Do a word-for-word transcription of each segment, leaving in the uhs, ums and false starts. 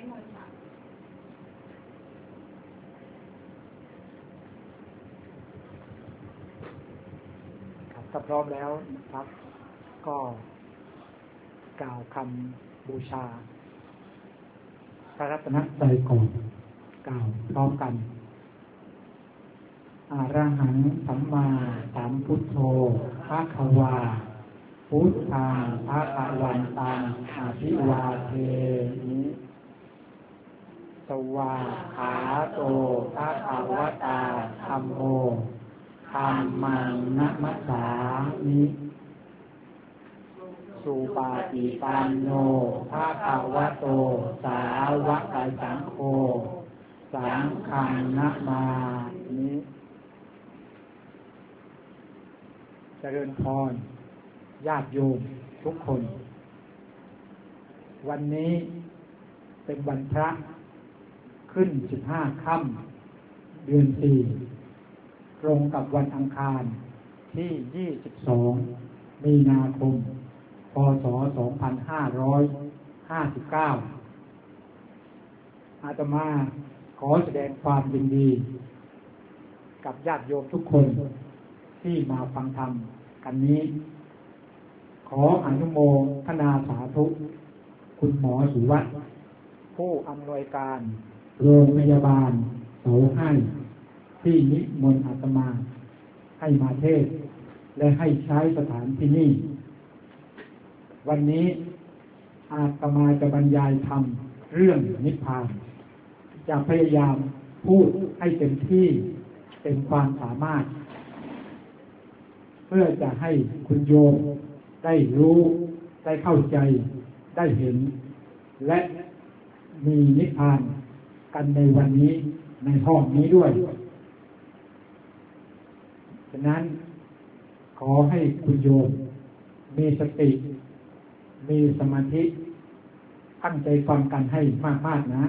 มนต์ค่ะครับถ้าพร้อมแล้วครับก็กล่าวคำบูชาพระรัตนตรัยก่อนกล่าวพร้อมกันอะระหังสัมมาสัมพุทโธภะคะวาพุทธังภะคะวันตังอะภิวาเทมิสวากขาโตภะคะวะตาธัมโมธัมมังนะมัสสามิสุปาฏิปันโนภะคะวะโตสาวกสังโฆสังฆังนะมามิเจริญพรญาติโยมทุกคนวันนี้เป็นวันพระขึ้นสิบห้าค่ำเดือนสี่ตรงกับวันอังคารที่ยี่สิบสองมีนาคมพ.ศ. สองพันห้าร้อยห้าสิบเก้าอาตมาขอแสดงความยินดีกับญาติโยมทุกคนที่มาฟังธรรมกันนี้ขออนุโมทนาสาธุคุณหมอสุวัฒน์ผู้อำนวยการโรงพยาบาลเสาให้ที่นิมนต์อาตมาให้มาเทศน์และให้ใช้สถานที่นี้วันนี้อาตมาจะบรรยายธรรมเรื่องนิพพานจะพยายามพูดให้เต็มที่เต็มความสามารถเพื่อจะให้คุณโยมได้รู้ได้เข้าใจได้เห็นและมีนิพพานกันในวันนี้ในห้องนี้ด้วยฉะนั้นขอให้คุณโยมมีสติมีสมาธิตั้งใจฟังกันให้มากๆนะ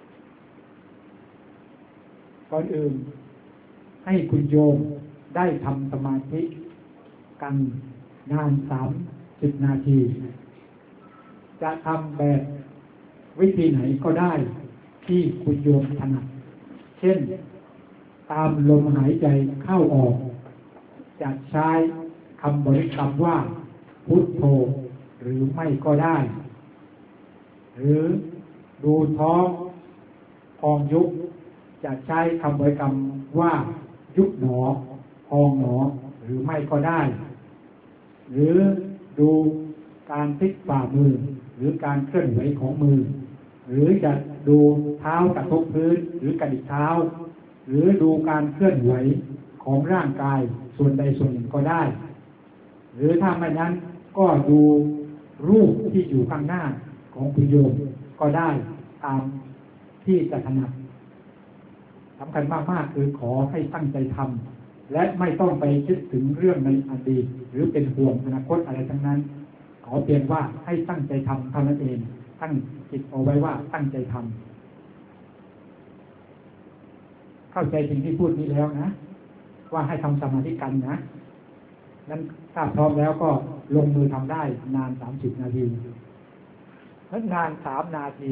ก่อนอื่นให้คุณโยมได้ทำสมาธิกันนานสามสิบนาทีจะทำแบบวิธีไหนก็ได้ที่คุณโยมถนัดเช่นตามลมหายใจเข้าออกจะใช้คำบริกรรมว่าพุทโธหรือไม่ก็ได้หรือดูท้องพองยุบจะใช้คำบริกรรมว่ายุบหนอพองหนอหรือไม่ก็ได้หรือดูการพลิกฝ่ามือหรือการเคลื่อนไหวของมือหรือจะดูเท้ากระทบพื้นหรือกระดิกเท้าหรือดูการเคลื่อนไหวของร่างกายส่วนใดส่วนหนึ่งก็ได้หรือถ้าไม่นั้นก็ดูรูปที่อยู่ข้างหน้าของคุณโยมก็ได้ตามที่จะถนัดสำคัญมากๆคือขอให้ตั้งใจทำและไม่ต้องไปคิดถึงเรื่องในอดีตหรือเป็นห่วงอนาคตอะไรทั้งนั้นขอเพียงว่าให้ตั้งใจทำเท่านั้นเองตั้งจิตเอาไว้ว่าตั้งใจทำเข้าใจสิ่งที่พูดนี้แล้วนะว่าให้ทำสมาธิกันนะนั้นถ้าพร้อมแล้วก็ลงมือทำได้นานสามสิบนาทีแล้วนานสามนาที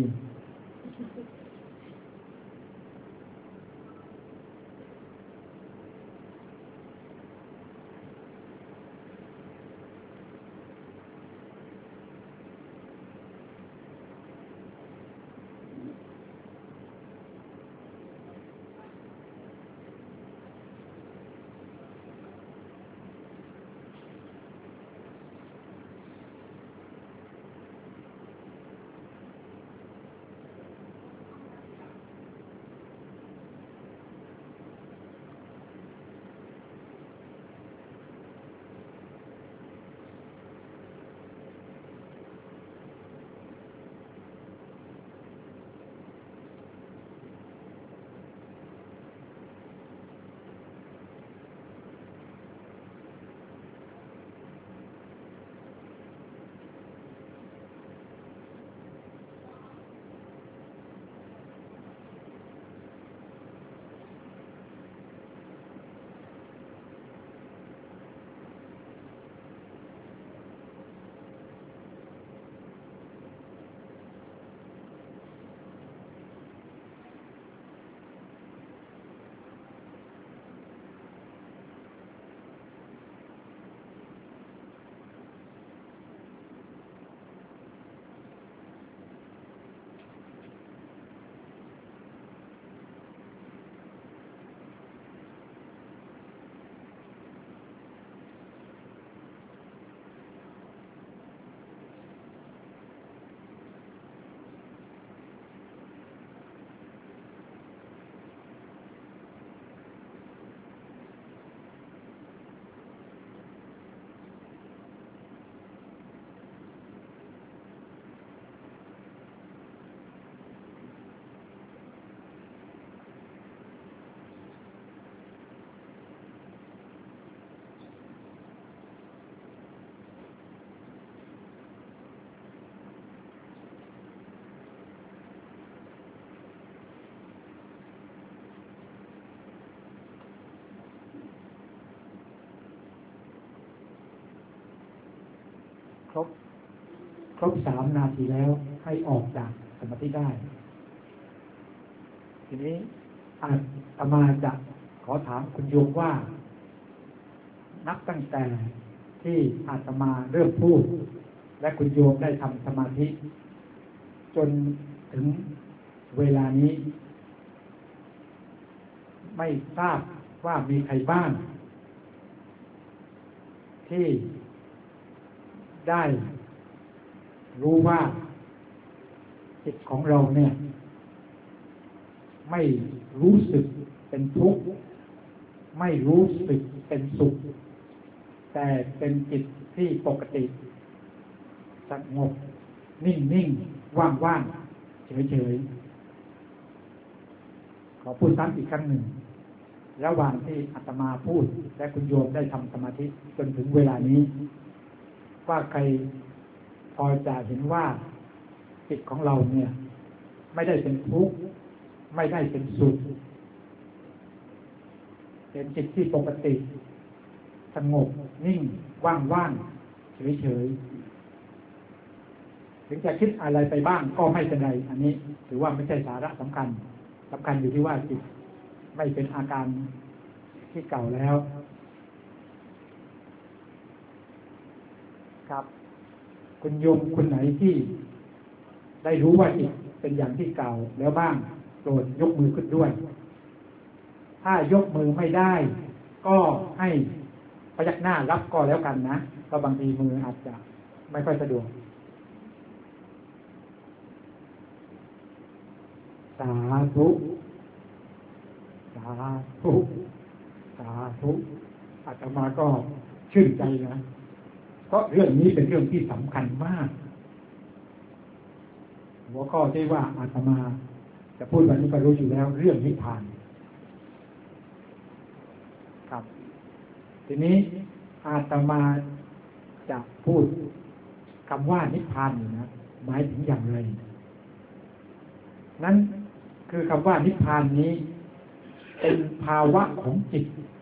รบครบสามนาทีแล้วให้ออกจากสมาธิได้ทีนี้อาตมาจะขอถามคุณโยมว่านับตั้งแต่ที่อาตมาเริ่มพูดและคุณโยมได้ทำสมาธิจนถึงเวลานี้ไม่ทราบว่ามีใครบ้างที่ได้รู้ว่าจิตของเราเนี่ยไม่รู้สึกเป็นทุกข์ไม่รู้สึกเป็นสุขแต่เป็นจิตที่ปกติสงบนิ่งนิ่งว่างว่างเฉยเฉยขอพูดซ้ำอีกครั้งหนึ่งระหว่างที่อาตมาพูดและคุณโยมได้ทำสมาธิจนถึงเวลานี้ว่าใครพอจะเห็นว่าจิตของเราเนี่ยไม่ได้เป็นทุกข์ไม่ได้เป็นสุขเป็นจิตที่ปกติสงบนิ่งว่างว่างเฉยเฉยถึงจะคิดอะไรไปบ้างก็ไม่เป็นไรอันนี้ถือว่าไม่ใช่สาระสำคัญสำคัญอยู่ที่ว่าจิตไม่เป็นอาการที่เก่าแล้วครับคุณโยมคนไหนที่ได้รู้ว่าจิตเป็นอย่างที่เก่าแล้วบ้างโปรดยกมือขึ้นด้วยถ้ายกมือไม่ได้ก็ให้พยักหน้ารับก็แล้วกันนะเพราะบางทีมืออาจจะไม่ค่อยสะดวกสาธุสาธุสาธุอาตมาก็ชื่นใจนะเพราะเรื่องนี้เป็นเรื่องที่สำคัญมากหัวข้อที่ว่าอาตมาจะพูดวันนี้ก็รู้อยู่แล้วเรื่องนิพพานครับทีนี้อาตมาจะพูดคำว่านิพพานอยู่นะหมายถึงอย่างไรนั้นคือคำว่านิพพานนี้เป็นภาวะของจิต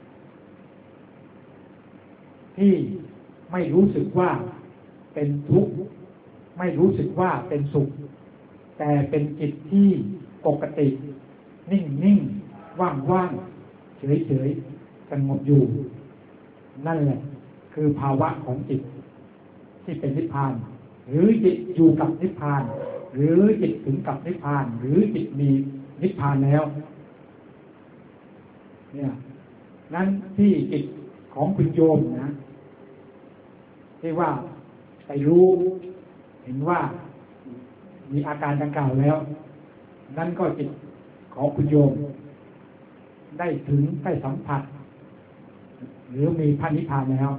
ที่ไม่รู้สึกว่าเป็นทุกข์ไม่รู้สึกว่าเป็นสุขแต่เป็นจิตที่ปกตินิ่งนิ่งว่างว่างเฉยเฉยสงบอยู่นั่นแหละคือภาวะของจิตที่เป็นนิพพานหรือจิตอยู่กับนิพพานหรือจิตถึงกับนิพพานหรือจิตมีนิพพานแล้วเนี่ยนั้นที่จิตของคุณโยมนะที่ว่าไปรู้เห็นว่ามีอาการดังกล่าวแล้วนั่นก็จิตของคุณโยมได้ถึงได้สัมผัสหรือมีพระนิพพานแล้ว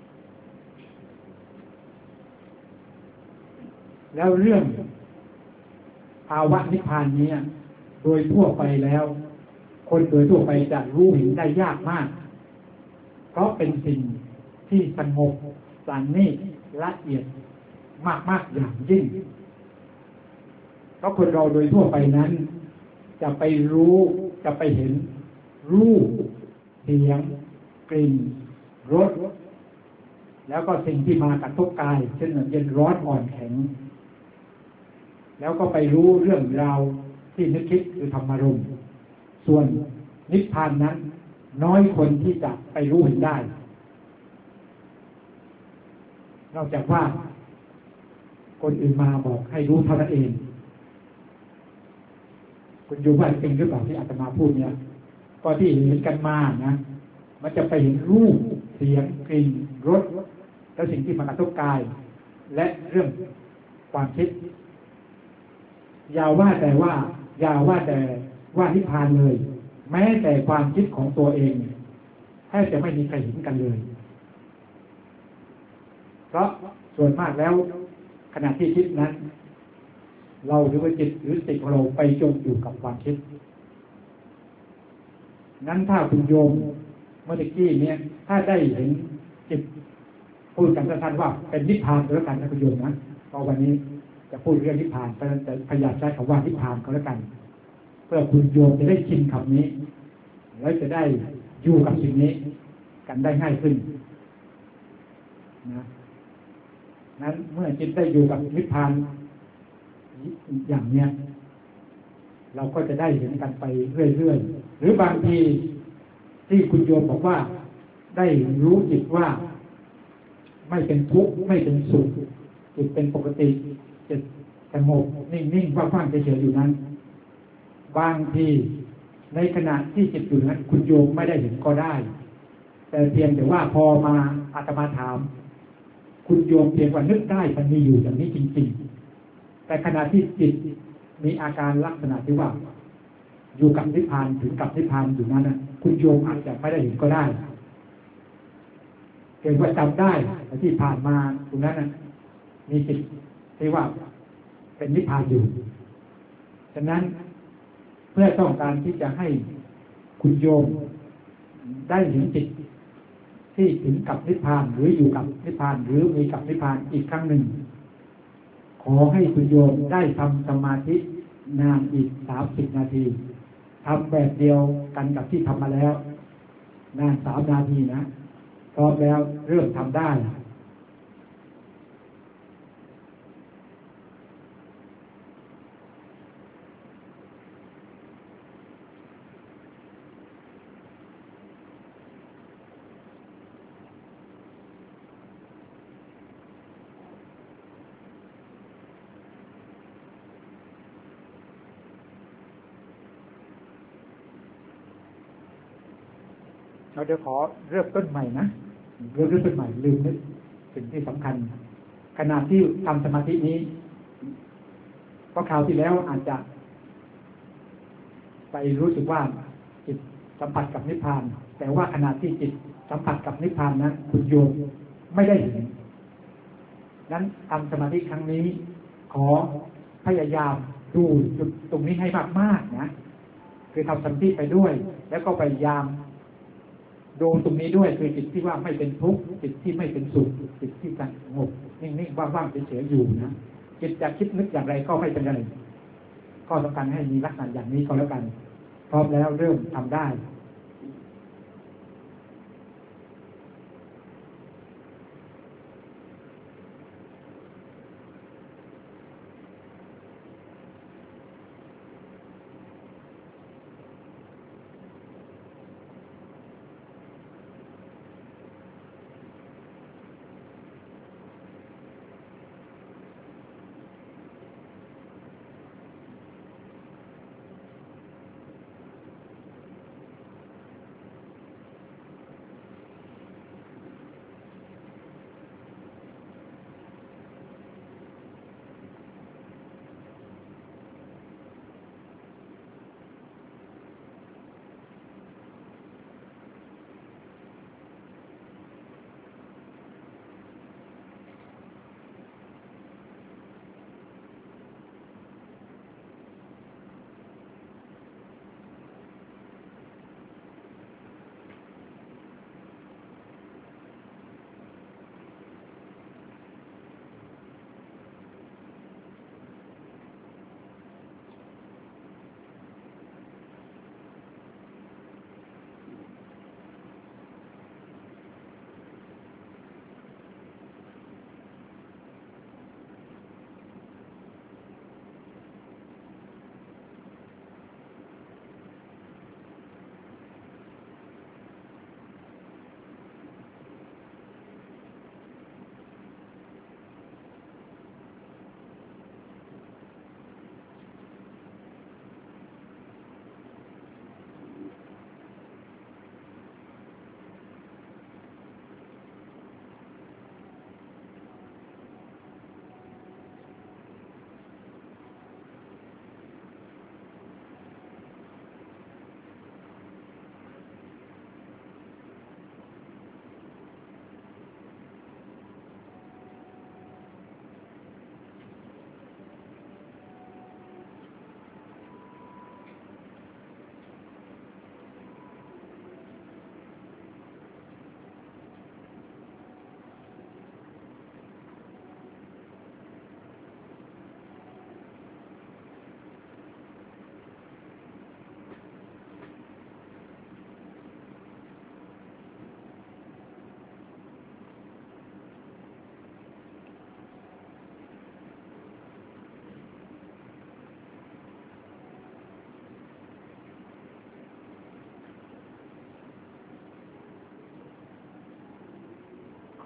แล้วเรื่องภาวะนิพพานนี้โดยทั่วไปแล้วคนโดยทั่วไปจะรู้เห็นได้ยากมากเพราะเป็นสิ่งที่สงบปราณีตละเอียดมากๆอย่างยิ่งเพราะคนเราโดยทั่วไปนั้นจะไปรู้จะไปเห็นรูปเสียงกลิ่นรสแล้วก็สิ่งที่มากระทบกายเช่นเย็นร้อนอ่อนแข็งแล้วก็ไปรู้เรื่องราวที่นึกคิดคือธรรมารมณ์ส่วนนิพพานนั้นน้อยคนที่จะไปรู้เห็นได้นอกจากว่าคนอื่นมาบอกให้รู้เท่านั้นเองคุณอยู่ว่าจริงหรือเปล่าที่อาตมาพูดเนี่ยก็ที่เห็นกันมานะมันจะไปเห็นรูปเสียงกลิ่นรสและสิ่งที่มากระทบกายและเรื่องความคิดอย่าว่าแต่ว่าอย่าว่าแต่ว่านิพพานเลยแม้แต่ความคิดของตัวเองแทบจะไม่มีใครเห็นกันเลยเพราะส่วนมากแล้วขณะที่คิดนั้นเราหรือว่าจิตหรือสติของเราไปจมอยู่กับความคิดนั้นถ้าคุณโยมเมื่อกี้เนี่ยถ้าได้เห็นจิตพูดกันสั้นๆว่าเป็นนิพพานก็แล้วกันนะคุณโยมนะเพราะวันนี้จะพูดเรื่องนิพพานแต่พยายามใช้คำว่านิพพานก็แล้วกันเพื่อคุณโยมจะได้ชินคำนี้แล้วจะได้อยู่กับสิ่งนี้กันได้ง่ายขึ้นนะนั้นเมื่อจิตได้อยู่กับนิพพานอย่างเนี้ยเราก็จะได้เห็นกันไปเรื่อยๆหรือบางทีที่คุณโยมบอกว่าได้รู้จิตว่าไม่เป็นทุกข์ไม่เป็นสุขจิตเป็นปกติจิตสงบนิ่งๆว่างๆเฉยๆอยู่นั้นบางทีในขณะที่จิตอยู่นั้นคุณโยมไม่ได้เห็นก็ได้แต่เพียงแต่ว่าพอมาอาตมาถามคุณโยมเพียงว่านึกได้มันมีอยู่อย่างนี้จริงๆแต่ขณะที่จิตมีอาการลักษณะที่ว่าอยู่กับนิพพานถึงกับนิพพานอยู่นั้นนะคุณโยมอาจจะไม่ได้เห็นก็ได้เกิดว่าจำได้ที่ผ่านมาตรงนั้นนะมีจิตที่ว่าเป็นนิพพานอยู่ฉะนั้นเพื่อต้องการที่จะให้คุณโยมได้เห็นจิตที่ถึงกับนิพพานหรืออยู่กับนิพพานหรือมีกับนิพพานอีกครั้งหนึ่งขอให้คุณโยมได้ทำสมาธินานอีกสามสิบนาทีทำแบบเดียวกันกับที่ทำมาแล้วนานสามนาทีนะพร้อมแล้วเริ่มทำได้เราจะขอเริ่มต้นใหม่นะเริ่มต้นใหม่ลืมนึกสิ่งที่สำคัญขณะที่ทำสมาธินี้เพราะคราวที่แล้วอาจจะไปรู้สึกว่าจิตสัมผัสกับนิพพานแต่ว่าขณะที่จิตสัมผัสกับนิพพานนั้นคุณโยมไม่ได้เห็นนั้นทำสมาธิครั้งนี้ขอพยายามดูจุดตรงนี้ให้มากๆนะคือทำสมาธิไปด้วยแล้วก็พยายามดูตรงนี้ด้วยคือจิตที่ว่าไม่เป็นทุกข์จิตที่ไม่เป็นสุขจิตที่สงบนิ่งๆว่างๆเฉยๆอยู่นะจิตจะคิดนึกอย่างไรก็ไม่เป็นไรก็ต้องการให้มีลักษณะอย่างนี้ก็แล้วกันพร้อมแล้วเริ่มทำได้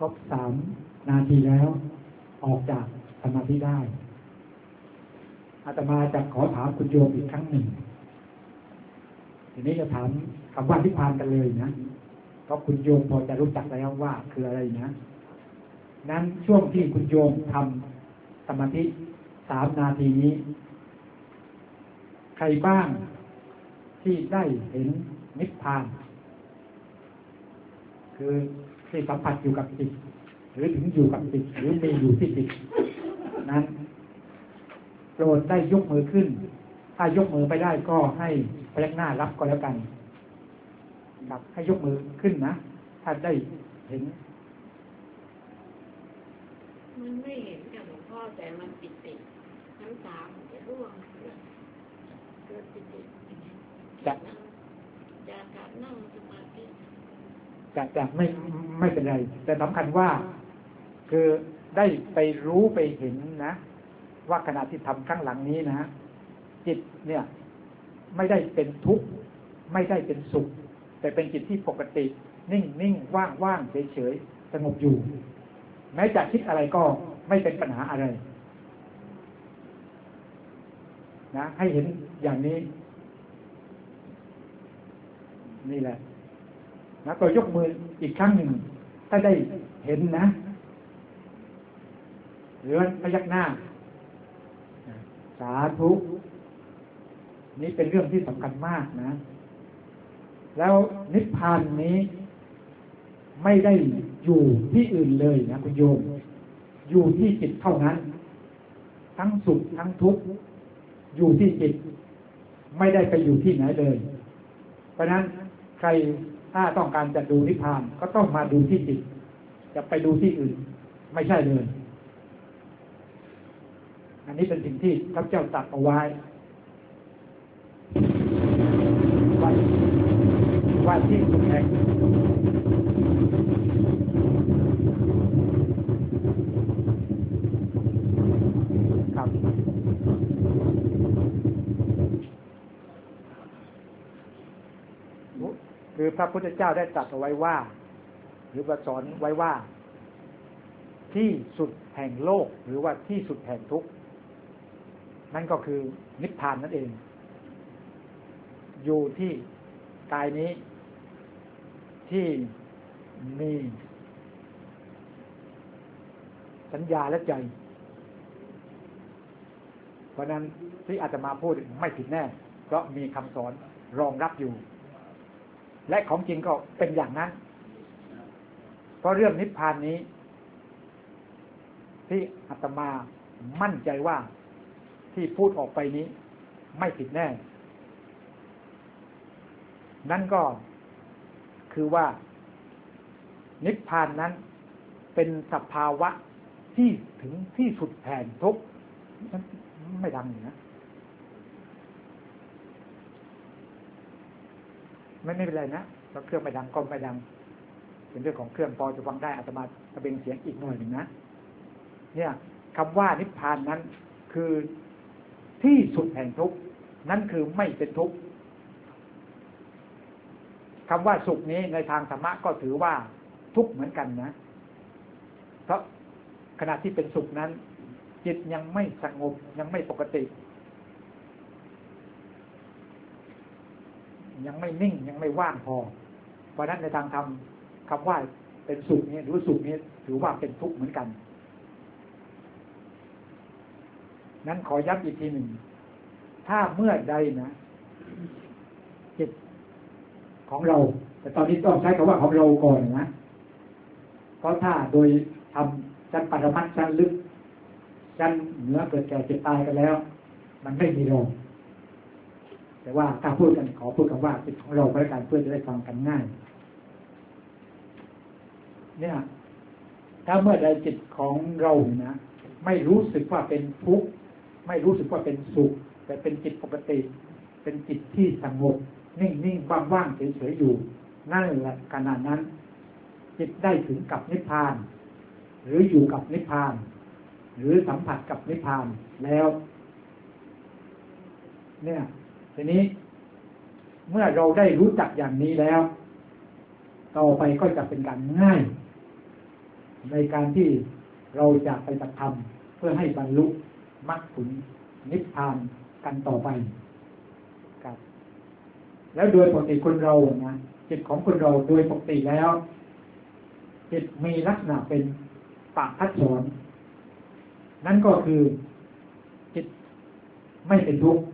รบสามนาทีแล้วออกจากสมาธิได้อาตมาจะขอถามคุณโยมอีกครั้งหนึ่งทีนี้จะถามคำว่านิพพานกันเลยนะเพราะคุณโยมพอจะรู้จักแล้วว่าคืออะไรนะนั้นช่วงที่คุณโยมทำสมาธิสามนาทีนี้ใครบ้างที่ได้เห็นนิพพานคือที่สัมผัสอยู่กับจิตหรือถึงอยู่กับจิตหรือมีอยู่ที่จิตนั้นโปรดได้ยกมือขึ้นถ้ายกมือไปได้ก็ให้พยักหน้ารับก็แล้วกันครับให้ยกมือขึ้นนะถ้าได้เห็นมันไม่เห็นกับหลวงพ่อแต่มันปิติน้ำตามันจะร่วงเกิดปิติจากจากการนั่งสมาธิจากจากไม่ไม่เป็นไรแต่สำคัญว่าคือได้ไปรู้ไปเห็นนะว่าขณะที่ทำข้างหลังนี้นะจิตเนี่ยไม่ได้เป็นทุกข์ไม่ได้เป็นสุขแต่เป็นจิตที่ปกตินิ่งนิ่งว่างว่างเฉยเฉยสงบอยู่แม้จะคิดอะไรก็ไม่เป็นปัญหาอะไรนะให้เห็นอย่างนี้นี่แหละนะก็ยกมืออีกครั้งหนึ่งถ้าได้เห็นนะหรือพยักหน้าสาธุนี่เป็นเรื่องที่สำคัญมากนะแล้วนิพพานนี้ไม่ได้อยู่ที่อื่นเลยนะคุณโยมอยู่ที่จิตเท่านั้นทั้งสุขทั้งทุกข์อยู่ที่จิตไม่ได้ไปอยู่ที่ไหนเลยเพราะนั้นใครถ้าต้องการจะดูนิพพานก็ต้องมาดูที่จิตจะไปดูที่อื่นไม่ใช่เลยอันนี้เป็นสิ่งที่พระเจ้าตรัสเอาไว้ว่าว่าที่สุดแห่งครับคือพระพุทธเจ้าได้ตรัสเอาไว้ว่าหรือประสอนไว้ว่าที่สุดแห่งโลกหรือว่าที่สุดแห่งทุกข์นั่นก็คือนิพพานนั่นเองอยู่ที่กายนี้ที่มีสัญญาและใจเพราะนั้นที่อาตมาพูดไม่ผิดแน่เพราะมีคำสอนรองรับอยู่และของจริงก็เป็นอย่างนั้นเพราะเรื่องนิพพานนี้ที่อาตมามั่นใจว่าที่พูดออกไปนี้ไม่ผิดแน่นั่นก็คือว่านิพพานนั้นเป็นสภาวะที่ถึงที่สุดแห่งทุกข์ไม่ดังอยู่นะไม่ไม่เป็นไรนะเพราะเครื่องไม่ดังก็ไม่ดังเป็นเรื่องของเครื่องพอจะฟังได้อาตมาจะเบ่งเสียงอีกหน่อยหนึ่งนะเนี่ยคำว่านิพพานนั้นคือที่สุดแห่งทุกข์นั่นคือไม่เป็นทุกข์คำว่าสุขนี้ในทางธรรมะก็ถือว่าทุกข์เหมือนกันนะเพราะขณะที่เป็นสุขนั้นจิตยังไม่สงบยังไม่ปกติยังไม่นิ่งยังไม่ว่างพอเพราะนั้นในทางธรรมคำว่าเป็นสุขนี้หรือสุขนี้ถือว่าเป็นทุกข์เหมือนกันนั้นขอย้ำอีกทีหนึ่งถ้าเมื่อใดนะจิตของเราแต่ตอนนี้ต้องใช้คำว่าของเราก่อนนะเพราะถ้าโดยทำชั้นปรมัตถ์ชั้นลึกชั้นเหนือเกิดแก่เจ็บตายกันแล้วมันไม่มีเราแต่ว่าถ้าพูดกันขอพูดคำว่าจิตของเราไปกันเพื่อจะได้ฟังกันง่ายเนี่ยถ้าเมื่อใดจิตของเรานะไม่รู้สึกว่าเป็นทุกข์ไม่รู้สึกว่าเป็นสุขแต่เป็นจิตปกติเป็นจิตที่สงบนิ่งๆว่างๆเฉยๆอยู่นั่นแหละขณะนั้นจิตได้ถึงกับนิพพานหรืออยู่กับนิพพานหรือสัมผัสกับนิพพานแล้วเนี่ยทีนี้เมื่อเราได้รู้จักอย่างนี้แล้วต่อไปก็จะเป็นการง่ายในการที่เราจะไปกระทำเพื่อให้บรรลุมรรคผลนิพพานกันต่อไปครับแล้วโดยปกติคนเรานะจิตของคนเราโดยปกติแล้วจิตมีลักษณะเป็นปะทัดสอนนั่นก็คือจิตไม่เป็นทุกข์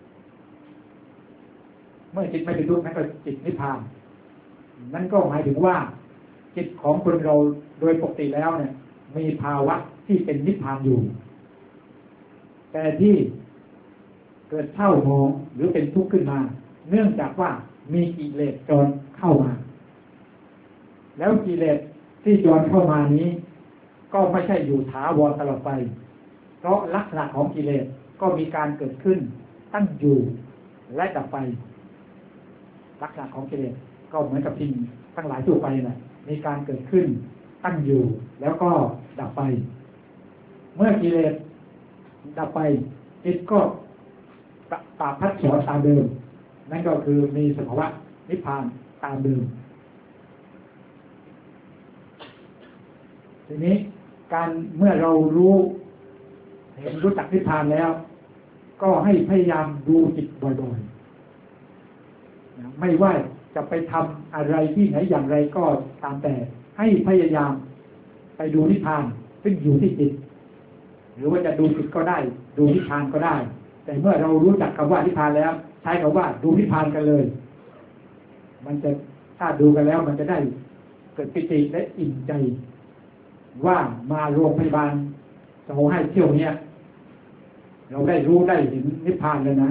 เมื่อจิตไม่เป็นทุกข์นั่นก็จิตนิพพานนั่นก็หมายถึงว่าจิตของคนเราโดยปกติแล้วเนี่ยมีภาวะที่เป็นนิพพานอยู่แต่ที่เกิดเศร้าหมองหรือเป็นทุกข์ขึ้นมาเนื่องจากว่ามีกิเลสจรเข้ามาแล้วกิเลสที่จรเข้ามานี้ก็ไม่ใช่อยู่ถาวรตลอดไปเพราะลักษณะของกิเลสก็มีการเกิดขึ้นตั้งอยู่และดับไปลักษณะของกิเลสก็เหมือนกับสิ่งทั้งหลายทั่วไปนะมีการเกิดขึ้นตั้งอยู่แล้วก็ดับไปเมื่อกิเลสดับไปจิตก็ปราพัดสอนตามเดิมนั่นก็คือมีสภาวะนิพพานตามเดิมทีนี้การเมื่อเรารู้เห็นรู้จักนิพพานแล้วก็ให้พยายามดูจิตบ่อยๆนะไม่ว่าจะไปทำอะไรที่ไหนอย่างไรก็ตามแต่ให้พยายามไปดูนิพพานซึ่งอยู่ที่จิตหรือว่าจะดูจิตก็ได้ดูนิพพานก็ได้แต่เมื่อเรารู้จักคำว่านิพพานแล้วใช้คำว่าดูนิพพานกันเลยมันจะถ้าดูกันแล้วมันจะได้เกิดปิติและอิ่มใจว่ามาโรงพยาบาลจะเอาให้เที่ยวเนี้ยเราได้รู้ได้เห็นนิพพานเลยนะ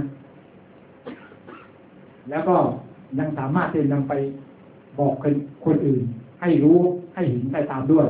แล้วก็ยังสามารถที่จะนำไปบอกคนคนอื่นให้รู้ให้เห็นได้ตามด้วย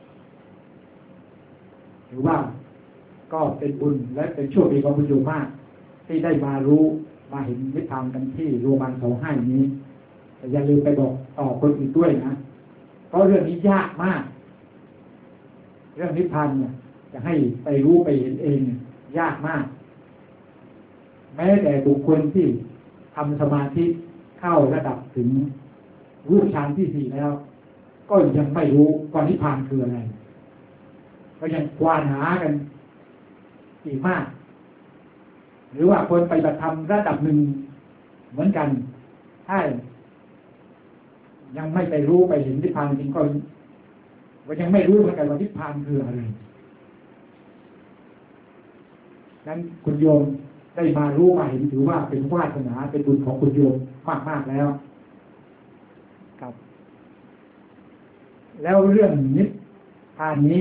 หรือว่าก็เป็นบุญและเป็นโชคดีของคุณโยมมากที่ได้มารู้มาเห็นนิพพานกันที่โรงพยาบาลเสาให้นี้แต่อย่าลืมไปบอกต่อคนอื่นด้วยนะเพราะเรื่องนี้ยากมากเรื่องนิพพานเนี่ยจะให้ไปรู้ไปเห็นเองยากมากแม้แต่บุคคลที่ทำสมาธิเข้าระดับถึงรูปฌานที่สี่แล้วก็ยังไม่รู้ว่านิพพานคืออะไรก็ยังควานหากันอีกมากหรือว่าคนไปปฏิบัติธรรมระดับหนึ่งเหมือนกันถ้ายังไม่ไปรู้ไปเห็นนิพพานจริงก็ว่ายังไม่รู้เหมือนกันว่านิพพานคืออะไรนั้นคุณโยมได้มารู้มาเห็นถือว่าเป็นวาสนาเป็นบุญของคุณโยมมากๆแล้วครับแล้วเรื่องนิพพานนี้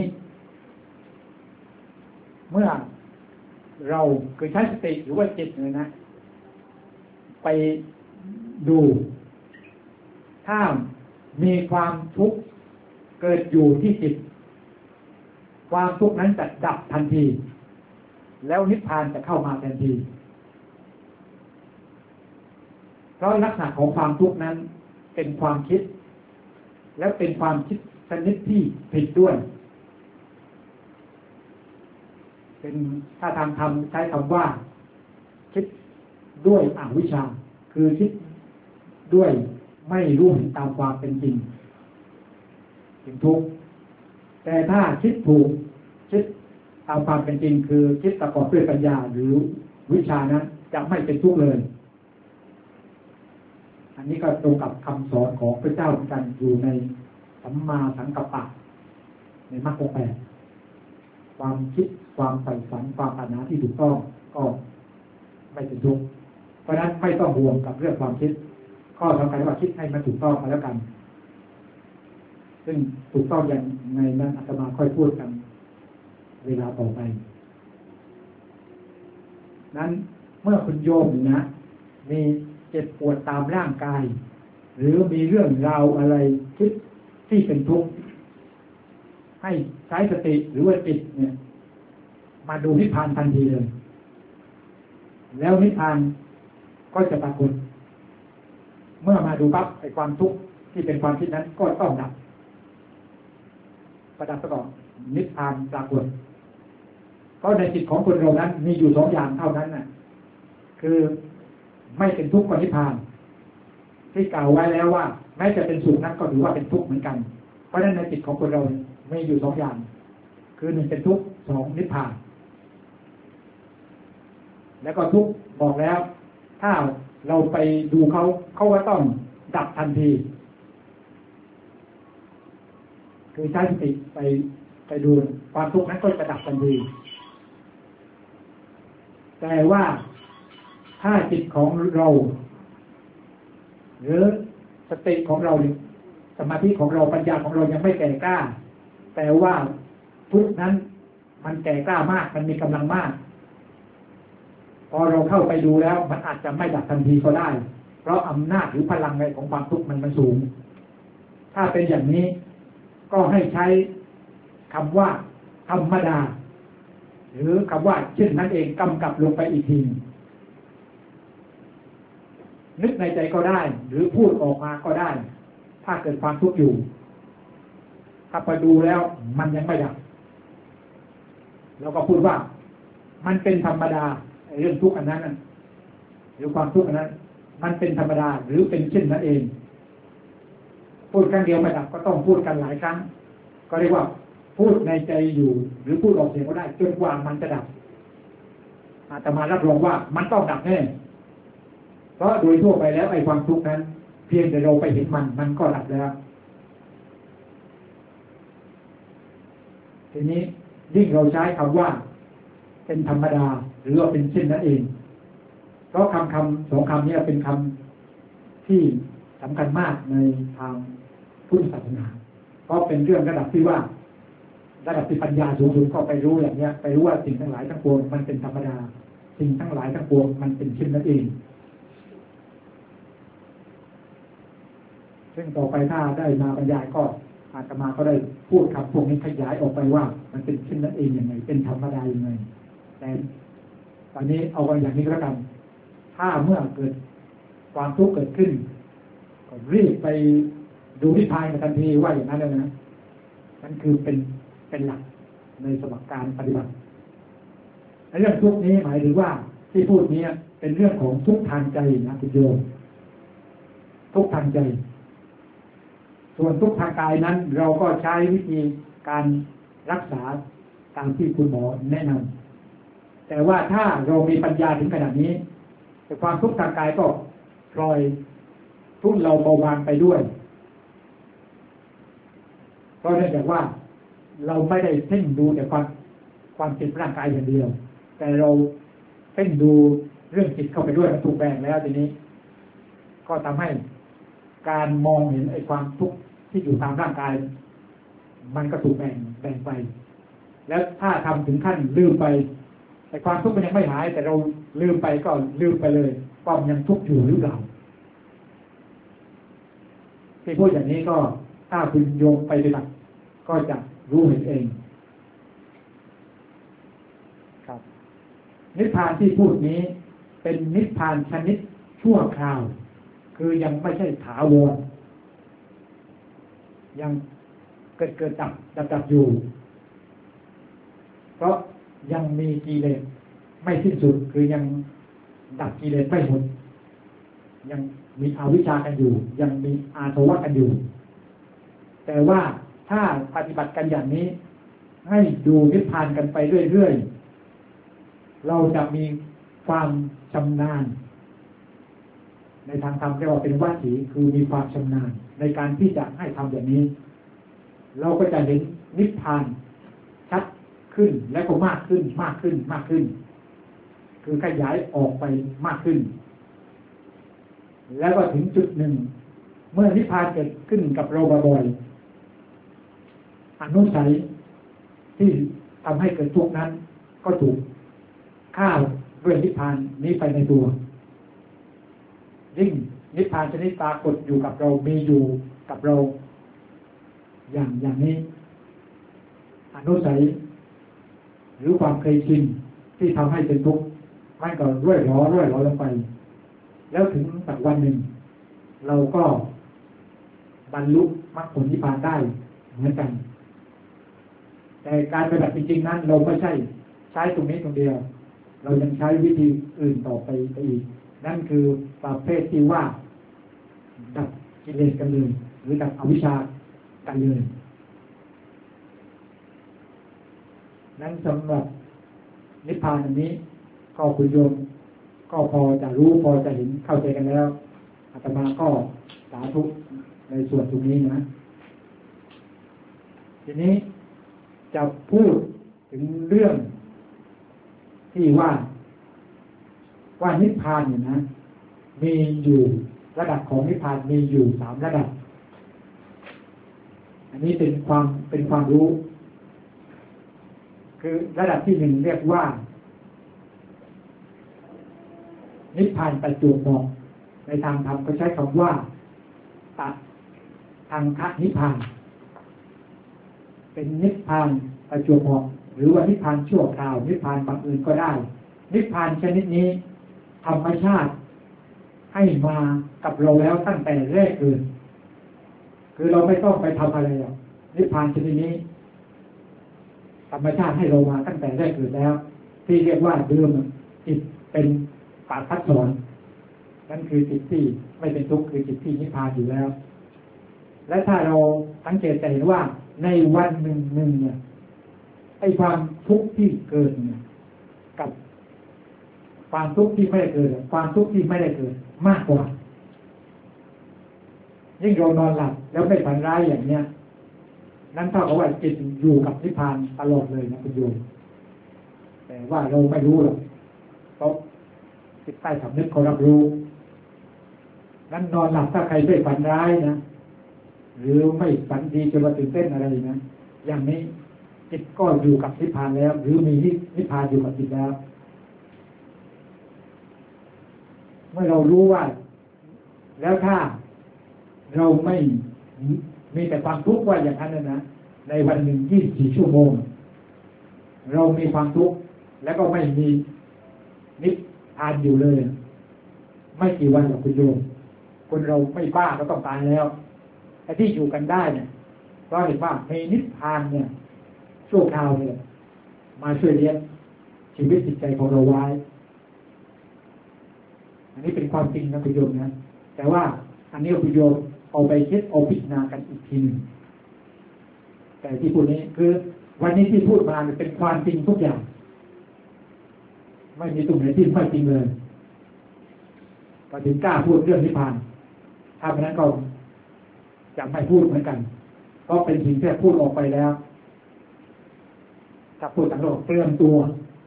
เมื่อเราเคยใช้สติหรือว่าจิตเลยนะไปดูถ้ามีความทุกข์เกิดอยู่ที่จิตความทุกข์นั้นจะดับทันทีแล้วนิพพานจะเข้ามาทันทีเพราะลักษณะของความทุกข์นั้นเป็นความคิดแล้วเป็นความคิดชนิดที่ผิดด้วยเป็นถ้าทางธรรมใช้คำว่าคิดด้วยอวิชชาคือคิดด้วยไม่รู้เห็นตามความเป็นจริงเป็นทุกข์แต่ถ้าคิดถูกคิดตามความเป็นจริงคือคิดประกอบด้วยปัญญาหรือวิชานั้นจะไม่เป็นทุกข์เลยอันนี้ก็ตรงกับคำสอนของพระเจ้าเหมือนกันอยู่ในสัมมาสังกัปปะในมรรคแปดความคิดความใฝ่ฝันความปรารถนาที่ถูกต้องก็ไม่เป็นทุกข์เพราะฉะนั้นไม่ต้องห่วงกับเรื่องความคิดข้อสำคัญว่าคิดให้มันถูกต้องมาแล้วกันซึ่งถูกต้องอย่างในนั้นอาตมาค่อยพูดกันเวลาต่อไปนั้นเมื่อคุณโยมนะมีเจ็บปวดตามร่างกายหรือมีเรื่องราวอะไรคิดที่เป็นทุกข์ให้ใช้สติหรือว่าจิตเนี่ยมาดูนิพพานทันทีเลยแล้วนิพพานก็จะปรากฏเมื่อมาดูปั๊บไอ้ความทุกข์ที่เป็นความคิดนั้นก็ต้องดับประดับประกอบนิพพานปรากฏเพราะในจิตของคนเรานั้นมีอยู่สองอย่างเท่านั้นน่ะคือไม่เป็นทุกข์กับนิพพานที่กล่าวไว้แล้วว่าแม้จะเป็นสุขนั้นก็ถือว่าเป็นทุกข์เหมือนกันเพราะฉะนั้นในจิตของคนเรามีอยู่สองอย่างคือหนึ่งเป็นทุกข์สองนิพพานแล้วก็ทุกข์บอกแล้วถ้าเราไปดูเขาเขาก็ต้องดับทันทีคือใช้สติไปไปดูความทุกข์นั้นก็จะดับทันทีแต่ว่าถ้าจิตของเราหรือสติของเราสมาธิของเราปัญญาของเรายังไม่แก่กล้าแต่ว่าทุกข์นั้นมันแก่กล้ามากมันมีกำลังมากพอเราเข้าไปดูแล้วมันอาจจะไม่ดับทันทีก็ได้เพราะอำนาจหรือพลังในของความทุกข์มันมันสูงถ้าเป็นอย่างนี้ก็ให้ใช้คำว่าธรรมดาหรือคำว่าเช่นนั้นเองกำกับลงไปอีกทีนึกในใจก็ได้หรือพูดออกมาก็ได้ถ้าเกิดความทุกข์อยู่ถ้าไปดูแล้วมันยังไม่ดับเราก็พูดว่ามันเป็นธรรมดาเรื่องทุกข์อันนั้นหรือความทุกข์อันนั้นมันเป็นธรรมดาหรือเป็นเช่นนั้นเองพูดครั้งเดียวไม่ดับก็ต้องพูดกันหลายครั้งก็เรียกว่าพูดในใจอยู่หรือพูดออกเสียงก็ได้จนกว่ามันจะดับอาตมารับรองว่ามันต้องดับแน่เพราะโดยทั่วไปแล้วไอ้ความทุกข์นั้นเพียงแต่เราไปเห็นมันมันก็ดับแล้วทีนี้ยิ่งเราใช้คำว่าเป็นธรรมดาหรือว่าเป็นเช่นนั้นเองเพราะคำคำสองคำนี้เป็นคำที่สำคัญมากในทางพุทธศาสนาเพราะเป็นเรื่องระดับที่ว่าระดับที่ปัญญาสูงสุดก็ไปรู้อย่างนี้ไปรู้ว่าสิ่งทั้งหลายทั้งปวงมันเป็นธรรมดาสิ่งทั้งหลายทั้งปวงมันเป็นเช่นนั้นเองซึ่งต่อไปถ้าได้มาบรรยายก็อาตมาก็ได้พูดคำพวกนี้ขยายออกไปว่ามันเป็นเช่นนั้นเองยังไงเป็นธรรมดายังไงแต่ตอนนี้เอาไว้อย่างนี้ก็แล้วกันถ้าเมื่อเกิดความทุกข์เกิดขึ้นก็รีบไปดูนิพพานกันทันทีว่าอย่างนั้นเลยนะนั่นคือเป็นเป็นหลักในสมการปฏิบัติเรื่องทุกข์นี้หมายถึงว่าที่พูดนี้เป็นเรื่องของทุกข์ทางใจนะคุณโยมทุกข์ทางใจส่วนทุกข์ทางกายนั้นเราก็ใช้วิธีการรักษาตามที่คุณหมอแนะนำแต่ว่าถ้าเรามีปัญญาถึงขนาดนี้แต่ความทุกข์ทางกายก็ปล่อยทุกเราเบาบางไปด้วยเพราะเนื่องจากว่าเราไม่ได้เพ่งดูแต่ความความเจ็บร่างกายอย่างเดียวแต่เราเพ่งดูเรื่องจิตเข้าไปด้วยมันถูกแบ่งแล้วทีนี้ก็ทำให้การมองเห็นไอ้ความทุกข์ที่อยู่ตามร่างกายมันก็ถูกแบ่งแบ่งไปแล้วถ้าทำถึงขั้นลืมไปไอ้ความทุกข์มันยังไม่หายแต่เราลืมไปก็ลืมไปเลยว่ามันยังทุกข์อยู่หรือเปล่าที่พูดอย่างนี้ก็ถ้าคุณโยมไปปฏิบัติก็จะรู้เห็นเองครับนิพพานที่พูดนี้เป็นนิพพานชนิดชั่วคราวคือยังไม่ใช่ถาวรยังเกิดเกิดดับดับดับอยู่เพราะยังมีกิเลสไม่สิ้นสุดคือยังดับกิเลสไม่หมดยังมีอวิชชากันอยู่ยังมีอาสวะกันอยู่แต่ว่าถ้าปฏิบัติกันอย่างนี้ให้ดูนิพพานกันไปเรื่อยๆเราจะมีความชำนาญในทางธรรมเรียกว่าเป็นวสีคือมีความชำนาญในการที่จะให้ทำอย่างนี้เราก็จะเห็นนิพพานชัดขึ้นและก็มากขึ้นมากขึ้นมากขึ้นคือขยายออกไปมากขึ้นแล้วก็ถึงจุดหนึ่งเมื่อนิพพานเกิดขึ้นกับเราบ่อยๆอนุสัยที่ทำให้เกิดทุกข์นั้นก็ถูกฆ่าด้วยนิพพานนี้ไปในตัวยิ่งนิพพานชนิดปรากฏอยู่กับเรามีอยู่กับเราอย่างอย่างนี้อนุสัยหรือความเคยชินที่ทำให้เป็นทุกข์มันก็ร่วยหรอร่วยหรอลงไปแล้วถึงสักวันหนึ่งเราก็บรรลุมรรคผลนิพพานได้เหมือนกันแต่การปฏิบัติจริงๆนั้นเราไม่ใช่ใช้ตรงนี้ตรงเดียวเรายังใช้วิธีอื่นต่อไปไปอีกนั่นคือประเภทที่ว่าดับกิเลสกันเลยหรือดับอวิชชากันเลยนั้นสำหรับนิพพานอันนี้ก็คุณโยมก็พอจะรู้พอจะเห็นเข้าใจกันแล้วอาตมาก็สาธุในส่วนตรงนี้นะทีนี้จะพูดถึงเรื่องที่ว่าว่านิพพานเนี่ยนะมีอยู่ระดับของนิพพานมีอยู่สามระดับอันนี้เป็นความเป็นความรู้คือระดับที่หนึ่งเรียกว่านิพพานประจวบเหมาะในทางธรรมก็ใช้คำว่าตัดทางคะนิพพานเป็นนิพพานประจวบเหมาะหรือว่านิพพานชั่วคราวนิพพานบังเอิญก็ได้นิพพานชนิดนี้ธรรมชาติให้มากับเราแล้วตั้งแต่แรกเกิดคือเราไม่ต้องไปทำอะไรหรอกนิพพานชนิดนี้ธรรมชาติให้เรามาตั้งแต่แรกเกิดแล้วที่เรียกว่าเดิมจิตเป็นปัจจัยสอนนั่นคือจิตที่ไม่เป็นทุกข์คือจิตที่นิพพานอยู่แล้วและถ้าเราสังเกตจะเห็นว่าในวันหนึ่งหนึ่งเนี่ยไอ้ความทุกข์ที่เกิดเนี่ยกับความทุกข์ที่ไม่ได้เกิดความทุกข์ที่ไม่ได้เกิดมากกว่ายิ่งเรานอนหลับแล้วไม่ฝันร้ายอย่างเนี้ยนั่นเท่ากับว่าจิตอยู่กับนิพพานตลอดเลยนะคุณโยมแต่ว่าเราไม่รู้หรอกเพราะจิตใต้สำนึกเขารับรู้นั้นนอนหลับถ้าใครไม่ฝันร้ายนะหรือไม่ฝันดีจนมาตื่นเต้นอะไรนะอย่างนี้จิตก็อยู่กับนิพพานแล้วหรือมีนิพพานอยู่กับจิตแล้วเมื่อเรารู้ว่าแล้วถ้าเราไม่มีแต่ความทุกข์ว่าอย่างนั้นนะในวันหนึ่งยี่สิบสี่ชั่วโมงเรามีความทุกข์แล้วก็ไม่มีนิพพานอยู่เลยไม่กี่วันหรอกคุณโยมคนเราไม่บ้าก็ต้องตายแล้วแต่ที่อยู่กันได้เนี่ยก็เห็นว่ามีนิพพานเนี่ยชั่วคราวเนี่ยมาช่วยเลี้ยงชีวิตจิตใจของเราไว้อันนี้เป็นความจริงนะคุณโยมนะแต่ว่าอันนี้คุณโยมเอาไปคิดเอาพิจารณากันอีกทีหนึ่งแต่ที่พูดนี้คือวันนี้ที่พูดมาเป็นความจริงทุกอย่างไม่มีตรงไหนที่ไม่จริงเลยก็ถึงกล้าพูดเรื่องนิพพานถ้าเพราะนั้นก็จะไม่พูดเหมือนกันเพราะเป็นสิ่งที่พูดออกไปแล้วถ้าพูดต่างโลกเตรียมตัว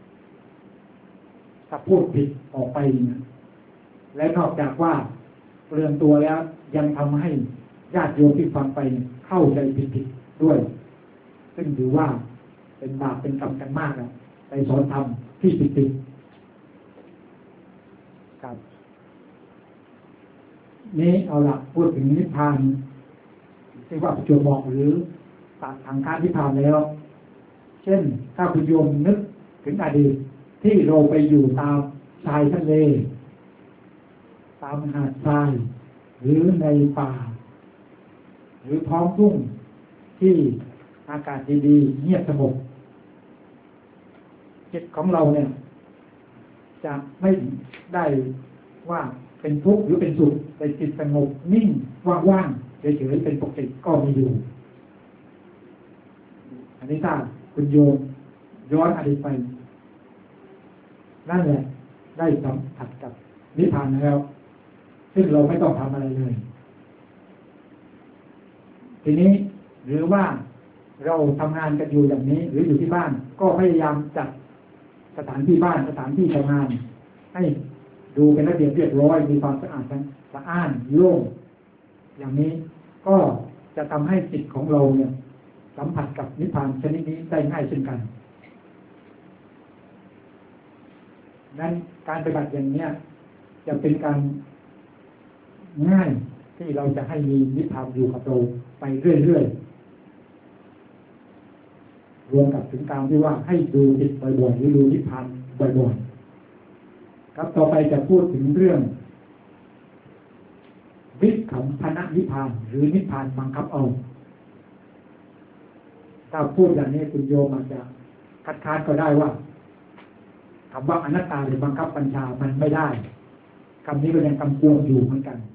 ถ้าพูดผิดออกไปนะและนอกจากว่าเตรียมตัวแล้วยังทำให้ญาติโยมที่ฟังไปเข้าใจผิดๆด้วยซึ่งถือว่าเป็นบาปเป็นกรรมกันมากนะไปสอนธรรมที่ผิดๆครับนี้เอาละพูดถึงนิพพานเรียกว่าประจวบเหมาะหรือตัดทางการนิพพานแล้วเช่นถ้าคุณโยมนึกถึงอดีตที่เราไปอยู่ตามชายทะเลตามหาดทรายหรือในป่าหรือท้องทุ่งที่อากาศดีๆเงียบสงบจิตของเราเนี่ยจะไม่ได้ว่าเป็นทุกข์หรือเป็นสุขแต่จิตสงบนิ่งว่างๆเฉยๆเป็นปกติก็มีอยู่อันนี้ถ้าคุณโยมย้อนอดีตไปนั่นแหละได้สัมผัสกับนิพพานแล้วซึ่งเราไม่ต้องทำอะไรเลยทีนี้หรือว่าเราทำงานกันอยู่อย่างนี้หรืออยู่ที่บ้านก็พยายามจัดสถานที่บ้านสถานที่ทำงานให้ดูเป็นระเบียบเรียบร้อยมีความสะอาดสะอ้านโล่งอย่างนี้ก็จะทำให้จิตของเราเนี่ยสัมผัสกับนิพพานชนิดนี้ได้ง่ายเช่นกันนั้นการปฏิบัติอย่างนี้จะเป็นการง่ายที่เราจะให้มีนิพพานอยู่กับเราไปเรื่อยๆรวมกับถึงการที่ว่าให้ดูจิตบ่อยๆหรือดูนิพพานบ่อยๆครับต่อไปจะพูดถึงเรื่องวิคัมภนนิพพานหรือนิพพานบังคับเอาถ้าพูดอย่างนี้คุณโยมอาจจะคัดค้านก็ได้ว่าคำว่าอนัตตาหรือบังคับบัญชามันไม่ได้คำนี้ก็ยังกำกวมอยู่เหมือนกัน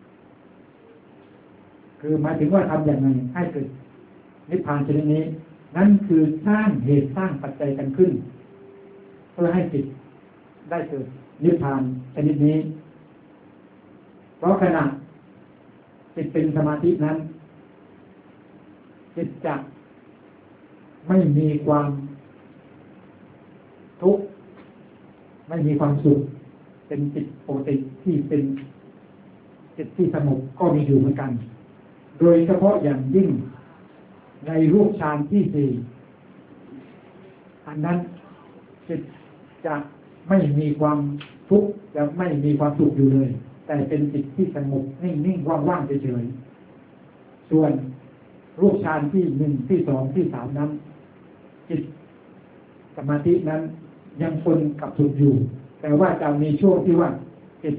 คือหมายถึงว่าทำอย่างไรให้เกิดนิพพานชนิดนี้นั่นคือสร้างเหตุสร้างปัจจัยกันขึ้นเพื่อให้จิตได้เกิดนิพพานชนิดนี้เพราะขณะจิตเป็นสมาธินั้นจิตจะไม่มีความทุกข์ไม่มีความสุขเป็นจิตปกติที่เป็นจิตที่สงบก็มีอยู่เหมือนกันโดยเฉพาะอย่างยิ่งในรูปฌานที่สี่อันนั้นจิตจะไม่มีความทุกข์จะไม่มีความสุขอยู่เลยแต่เป็นจิตที่สงบนิ่งๆว่างๆเฉยๆส่วนรูปฌานที่หนึ่งที่สองที่สามนั้นจิตสมาธินั้นยังปนกับสุขอยู่แต่ว่าจะมีช่วงที่ว่าจิต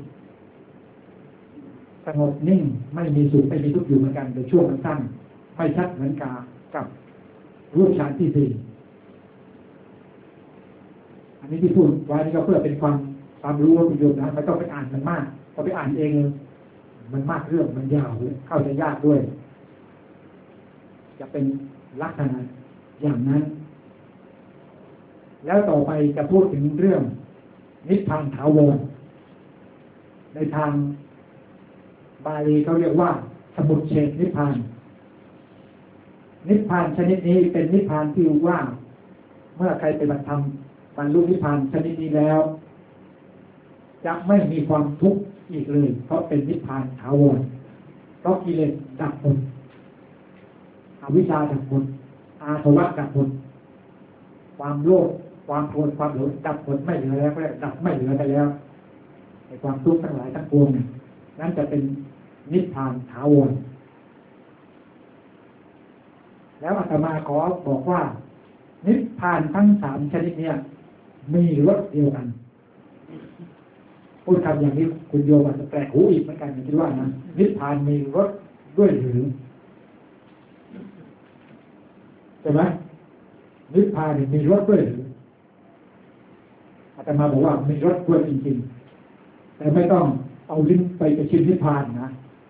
สงบนิ่งไม่มีสุขไม่มีทุกข์อยู่เหมือนกันแต่ช่วงมันสั้นไม่ชัดเหมือนกับกับรูปฌานที่สี่อันนี้ที่พูดไว้นี่ก็เพื่อเป็นความความรู้ว่าคุณโยมนะไม่ต้องไปอ่านมันมากพอไปอ่านเองมันมากเรื่องมันยาวเข้าใจยากด้วยจะเป็นลักษณะอย่างนั้นแล้วต่อไปจะพูดถึงเรื่องนิพพานถาวรในทางบาลีเขาเรียกว่าสมุจเฉทนิพพานนิพพานชนิดนี้เป็นนิพพานที่ว่าเมื่อใครปฏิบัติธรรมบรรลุนิพพานชนิดนี้แล้วจะไม่มีความทุกข์อีกเลยเพราะเป็นนิพพานถาวรเพราะกิเลสดับหมดอวิชชาดับหมดอาสวะดับหมดความโลภความโกรธความหลงดับหมดไม่เหลือแล้วก็ดับไม่เหลือไปแล้วในความทุกข์ทั้งหลายทั้งปวงเนี่ยนั่นจะเป็นนิพพานถาวรแล้วอาตมาขอบอกว่านิพพานทั้งสามชนิดเนี่ยมีรสเดียวกันพูดคำอย่างนี้คุณโยมอาจจะแปลกหูอีกเหมือนกันอย่างที่ว่านะนิพพานมีรสด้วยหรือใช่ไหมนิพพานมีรสด้วยหรืออาตมาบอกว่ามีรสด้วยจริงๆแต่ไม่ต้องเอาลิ้นไปไปชิมนิพพานนะ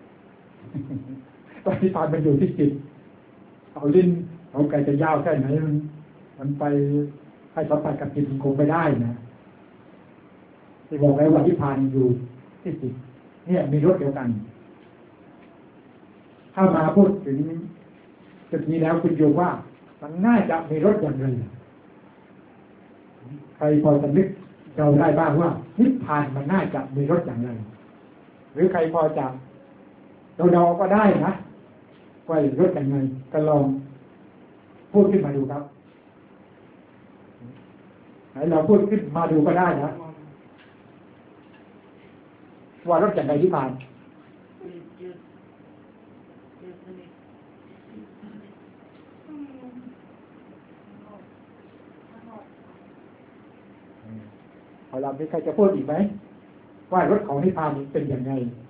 ตอนนิพพานมันอยู่ที่จิตเอาลิ้นเอาไก่จะยาวแค่ไหนมันมันไปให้สัมผัสกับจิตมันคงไม่ได้นะที่บอกไว้ว่านิพพานอยู่ที่จิตเนี่ยมีรสเดียวกันถ้ามาพูดถึงจุดนี้แล้วคุณโยมว่ามันน่าจะมีรสอย่างไรใครพอจะนึกเราได้บ้างว่านิพพานมันน่าจะมีรสอย่างไรหรือใครพอจะเราเดาก็ได้นะว่ารสอย่างไรก็ลองพูดขึ้นมาดูครับไหนเราพูดขึ้นมาดูก็ได้นะว่ารสอย่างไรนิพพานเอาล่ะมีใครจะพูดอีกไหมว่ารสของนิพพานเป็นอย่างไร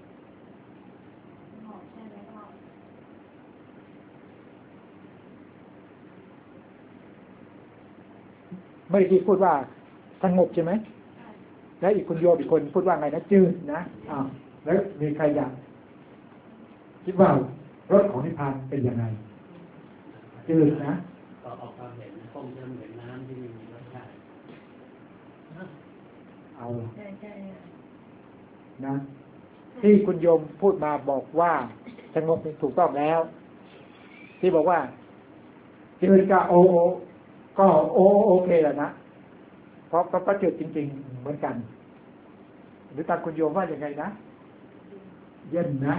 ไม่ได้พูดว่าสงบใช่ไหมแล้วอีกคุณโยมอีกคนพูดว่าไงนะจืดนะอ้าวแล้วมีใครอยากคิดว่ารสของนิพพานเป็นอย่างไรจืดนะก็ออกความเห็นคงจะเหมือนน้ำที่มีรสชาติเอานะที่คุณโยมพูดมาบอกว่าสงบนี่ถูกต้องแล้วที่บอกว่าจืดก็โอโอก็โอโอเคแหละนะเพราะก็จืดจริงๆเหมือนกันหรือตามคุณโยมว่าอย่างไงนะเย็นนะ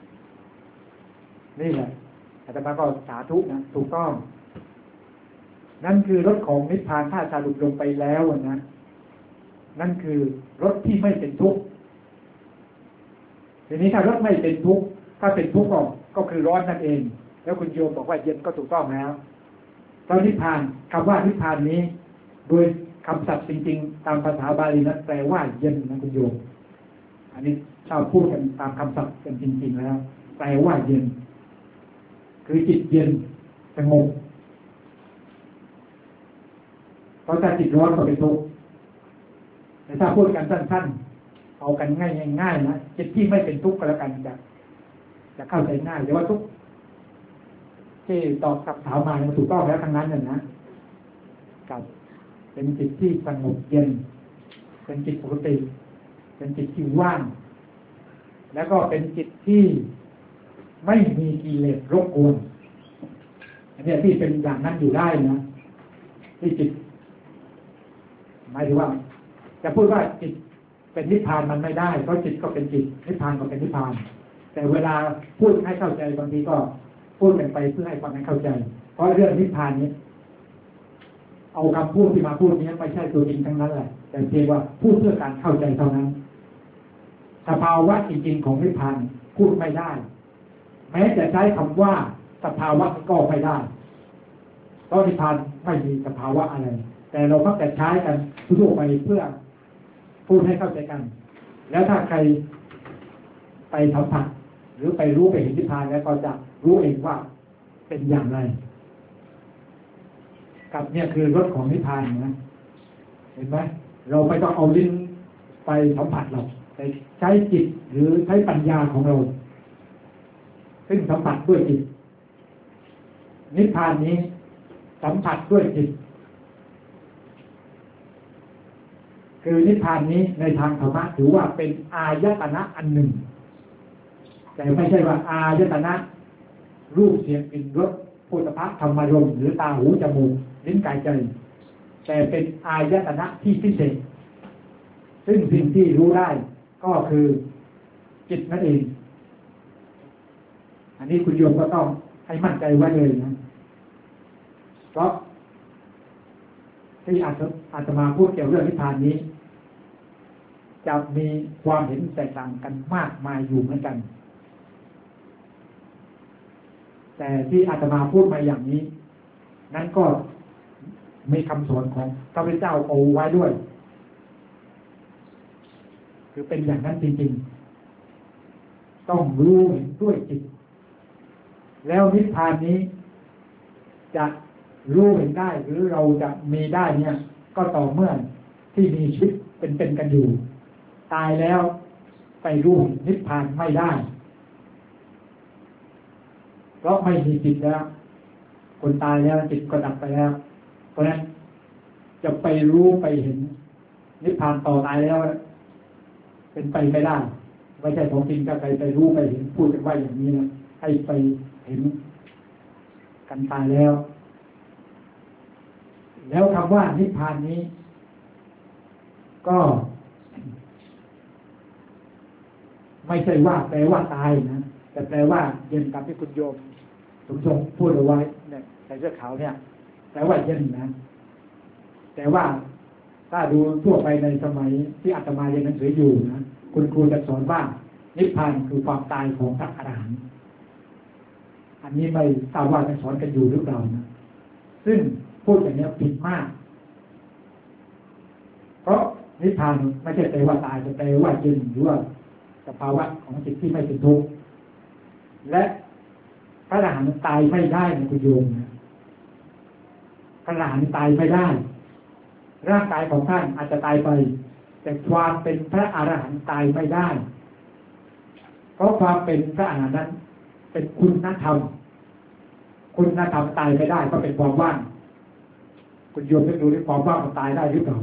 นี่แหละอาตมาก็สาธุนะถูกต้องนั่นคือรสของนิพพานถ้าสรุปลงไปแล้วนะนั่นคือรสที่ไม่เป็นทุกข์ทีนี้ถ้ารสไม่เป็นทุกข์ถ้าเป็นทุกข์ก็ก็คือร้อนนั่นเองแล้วคุณโยมบอกว่าเย็นก็ถูกต้องแล้วเพราะนิพพานคำว่านิพพานนี้โดยคำศัพท์จริงๆตามภาษาบาลีนั้นแปลว่าเย็นนะคุณโยมอันนี้ชาวพูดกันตามคำศัพท์กันจริงๆแล้วแปลว่าเย็นคือจิตเย็นสงบเพราะถ้าจิตร้อนก็เป็นทุกข์แต่ถ้าพูดกันสั้นๆเอากันง่ายง่ายๆนะจิตที่ไม่เป็นทุกข์ก็แล้วกันจะจะเข้าใจง่ายแต่ว่าทุกข์ที่ตอบคำถามมาเนี่ยถูกต้องแล้วทั้งนั้นน่ะนะกับเป็นจิตที่สงบเย็นเป็นจิตปกติเป็นจิตที่ว่างแล้วก็เป็นจิตที่ไม่มีกิเลสรบกวนอันนี้ที่เป็นอย่างนั้นอยู่ได้นะที่จิตหมายถึงว่าจะพูดว่าจิตเป็นนิพพานมันไม่ได้เพราะจิตก็เป็นจิตนิพพานก็เป็นนิพพานแต่เวลาพูดให้เข้าใจบางทีก็พูดกันไปเพื่อให้ความให้เข้าใจเพราะเรื่องนิพพานนี้เอาคำพูดที่มาพูดนี้ไม่ใช่ตัวจริงทั้งนั้นแหละแต่เพียงว่าพูดเพื่อการเข้าใจเท่านั้นสภาวะจริงๆของนิพพานพูดไม่ได้แม้จะใช้คำว่าสภาวะก็ไม่ได้เพราะนิพพานไม่มีสภาวะอะไรแต่เราก็จะใช้กันทั่วไปเพื่อพูดให้เข้าใจกันแล้วถ้าใครไปสัมผัสหรือไปรู้ไปเห็นนิพพานแล้วก็จะรู้เองว่าเป็นอย่างไรกับเนี่ยคือรสของนิพพานนะเห็นไหมเราไม่ต้องเอาลิ้นไปสัมผัสหรอกแต่ใช้จิตหรือใช้ปัญญาของเราซึ่งสัมผัสด้วยจิตนิพพานนี้สัมผัสด้วยจิตคือนิพพานนี้ในทางธรรมะถือว่าเป็นอายตนะอันหนึ่งแต่ไม่ใช่ว่าอายตนะรูปเสียงกลิ่นรสโผฏฐัพพะธรรมารมณ์หรือตาหูจมูกลิ้นกายใจแต่เป็นอายตนะที่พิเศษซึ่งสิ่งที่รู้ได้ก็คือจิตนั่นเองอันนี้คุณโยมก็ต้องให้มั่นใจไว้เลยนะเพราะที่อาจจะอาจจะมาพูดเกี่ยวเรื่องนิพพานนี้จะมีความเห็นแตกต่างกันมากมายอยู่เหมือนกันแต่ที่อาตมาพูดมาอย่างนี้นั้นก็มีคำสอนของพระพุทธเจ้าเอาไว้ด้วยคือเป็นอย่างนั้นจริงๆต้องรู้เห็นด้วยจิตแล้วนิพพานนี้จะรู้เห็นได้หรือเราจะมีได้เนี่ยก็ต่อเมื่อที่มีชีวิตเป็นๆกันอยู่ตายแล้วไปรู้นิพพานไม่ได้เพราะไม่มีจิตแล้วคนตายแล้วจิตก็ดับไปแล้วเพราะนั้นจะไปรู้ไปเห็นนิพพานต่อตายแล้วเป็นไปไม่ได้ไม่ใช่ของจริงจะไปไปรู้ไปเห็นพูดกันว่าอย่างนี้นะให้ไปเห็นกันตายแล้วแล้วคำว่านิพพานนี้ก็ไม่ใช่ว่าแปลว่าตายนะแต่แปลว่าเย็นตามที่คุณโยมสมทรงพูดเอาไว้เนี่ยใส่เสื้อขาวเนี่ยแปลว่าเย็นนะแต่ว่าถ้าดูทั่วไปในสมัยที่อาตมาเรียนหนังสืออยู่นะคุณครูจะสอนว่านิพพานคือความตายของพระอรหันต์อันนี้ไม่ทราบว่าจะสอนกันอยู่หรือเปล่านะซึ่งพูดอย่างนี้ผิดมากเพราะนิพพานไม่ใช่แปลว่าตายแต่แปลว่าเย็นหรือว่าสภาวะของจิตที่ไม่เป็นทุกข์และพระอรหันต์ตายไม่ได้นะคุณโยมนะพระอรหันต์ตายไม่ได้ร่างกายของท่านอาจจะตายไปแต่ความเป็นพระอรหันต์ตายไม่ได้เพราะความเป็นพระอรหันต์นั้นเป็นคุณธรรมคุณธรรมตายไม่ได้ก็เป็นความว่างคุณโยมจะดูที่ความว่างมันตายได้หรือเปล่า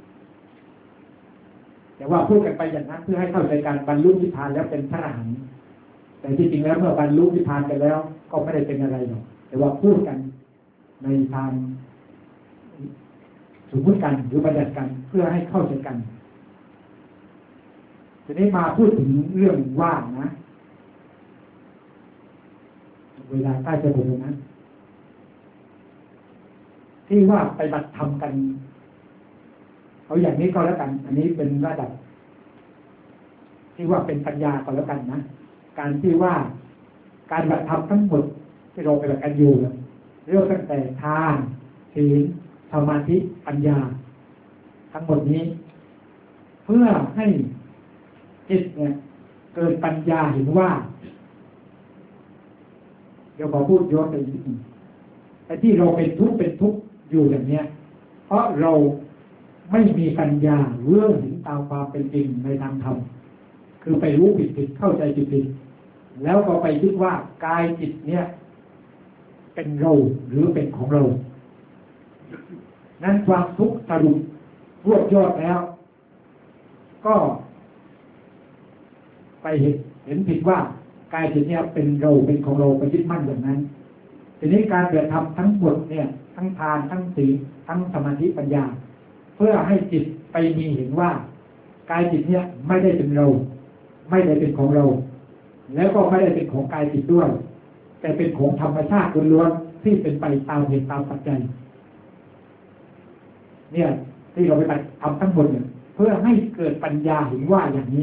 แต่ว่าพูดกันไปอย่างนั้นเพื่อให้เข้าใจการบรรลุนิพพานแล้วเป็นพระอรหันต์แต่ที่จริงแล้วเมื่อบรรลุนิพพานไปแล้วก็ไม่ได้เป็นอะไรหรอกแต่ว่าพูดกันในทางสมมติกันหรือบัญญัติกันเพื่อให้เข้าใจกันทีนี้มาพูดถึงเรื่องว่างนะเวลาใกล้จะหมดแล้วนะที่ว่าไปบัตรทำกันเอาอย่างนี้ก็แล้วกันอันนี้เป็นระดับที่ว่าเป็นปัญญาก็แล้วกันนะการที่ว่าการบัตรทำทั้งหมดที่เราไปบัตรกันอยู่เรื่องตั้งแต่ทานศีลสมาธิปัญญาทั้งหมดนี้เพื่อให้จิตเนี่ยเกิดปัญญาเห็นว่าเดี๋ยวขอพูดย้อนไปนิดนึงไอ้ที่เราเป็นทุกข์เป็นทุกข์อยู่อย่างเนี้ยเพราะเราไม่มีปัญญาเรื่องเห็นตามความเป็นจริงในทางธรรมคือไปรู้ผิดผิดเข้าใจผิดผิดแล้วก็ไปคิดว่ากายจิตเนี่ยเเป็นเราหรือเป็นของเรานั้นความทุกข์สรุปรวบยอดแล้วก็ไปเห็นเห็นผิดว่ากายจิตเนี่ยเป็นเราเป็นของเราไปยึดมั่นอย่างนั้นทีนี้การเกิดทำทั้งหมดเนี่ยทั้งทานทั้งศีลทั้งสมาธิปัญญาเพื่อให้จิตไปมีเห็นว่ากายจิตเนี่ยไม่ได้เป็นเราไม่ได้เป็นของเราแล้วก็ไม่ได้เป็นของกายจิตด้วยแต่เป็นของธรรมชาติล้วนๆที่เป็นไปตามเหตุตามปัจจัยเนี่ยที่เราไปทำทั้งหมดเนี่ยเพื่อให้เกิดปัญญาเห็นว่าอย่างนี้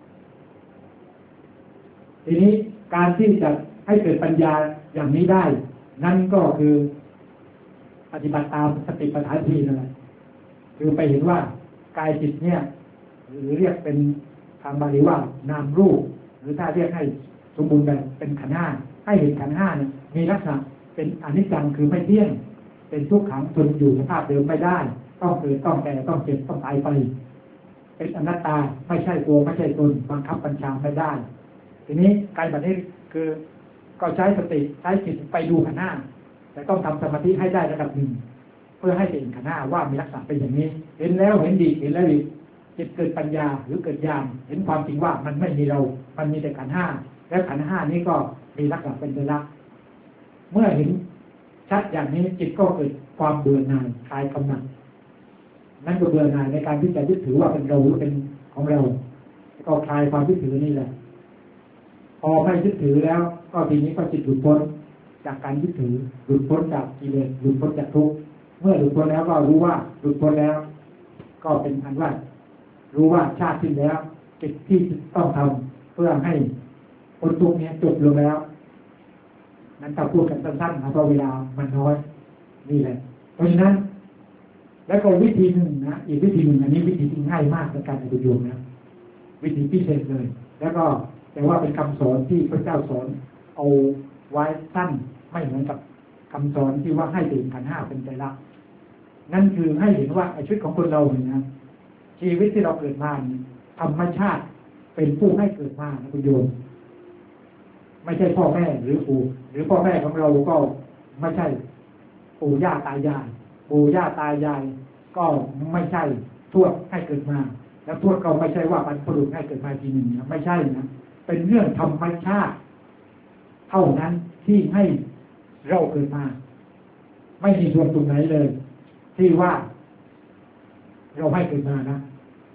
ทีนี้การที่จะให้เกิดปัญญาอย่างนี้ได้นั่นก็คือปฏิบัติตามสติปัฏฐานสี่นั่นแหละคือไปเห็นว่ากายจิตเนี่ยหรือเรียกเป็นทางบาลีว่านามรูปหรือถ้าเรียกให้สมบูรณ์แบบเป็นขันธ์ห้าให้เห็นขันธ์ห้าเนี่ยมีลักษณะเป็นอนิจจังคือไม่เที่ยงเป็นทุกขังทนอยู่สภาพเดิมไม่ได้ต้องเกิดต้องแก่ต้องเจ็บต้องตายไปเป็นอนัตตาไม่ใช่ตัวไม่ใช่ตนบังคับบัญชาไม่ได้ทีนี้การแบบนี้คือก็ใช้สติใช้จิตไปดูขันธ์ห้าแต่ต้องทำสมาธิให้ได้ระดับหนึ่งเพื่อให้เห็นขันธ์ห้าว่ามีลักษณะเป็นอย่างนี้เห็นแล้วเห็นดีเห็นแล้วดีจิตเกิดปัญญาหรือเกิดญาณเห็นความจริงว่ามันไม่มีเรามันมีแต่ขันธ์ห้าและขันธ์ห้านี้ก็มีลักษณะเป็นไตรลักษณ์เมื่อเห็นชัดอย่างนี้จิตก็เกิดความเบื่อหน่ายคลายกำหนัดนั่นก็เบื่อหน่ายในการที่จะยึดถือว่าเป็นเราหรือเป็นของเราก็คลายความยึดถือนี่แหละพอไม่ยึดถือแล้วก็ทีนี้ก็จิตหลุดพ้นจากการยึดถือหลุดพ้นจากกิเลสหลุดพ้นจากทุกข์เมื่อหลุดพ้นแล้วก็รู้ว่าหลุดพ้นแล้วก็เป็นอันว่ารู้ว่าชาติสิ้นแล้วกิจที่ต้องทำเพื่อให้พ้นทุกข์นี้จบลงแล้วนั้นถ้าพูดกันสั้นๆนะเพราะเวลามันน้อยนี่แหละเพราะฉะนั้นแล้วก็วิธีหนึ่งนะอีกวิธีหนึ่งอันนี้วิธีที่ง่ายมากในการปฏิบัตินะวิธีพิเศษเลยแล้วก็แต่ว่าเป็นคำสอนที่พระเจ้าสอนเอาไว้สั้นไม่เหมือนกับคำสอนที่ว่าให้ตื่นขันธ์ห้าเป็นไตรลักษณ์นั่นคือให้เห็นว่าชีวิตของคนเราเนี่ยนะชีวิตที่เราเกิดมาธรรมชาติเป็นผู้ให้เกิดมานะคุณโยมไม่ใช่พ่อแม่หรือปู่หรือพ่อแม่ของเราก็ไม่ใช่ปู่ย่าตายายปู่ย่าตายายก็ไม่ใช่ทวดให้เกิดมาแล้วทวดก็ไม่ใช่ว่าบรรพบุรุษให้เกิดมาทีหนึ่งนะไม่ใช่นะเป็นเรื่องธรรมชาติเท่านั้นที่ให้เราเกิดมาไม่มีส่วนตรงไหนเลยที่ว่าเราให้เกิดมานะ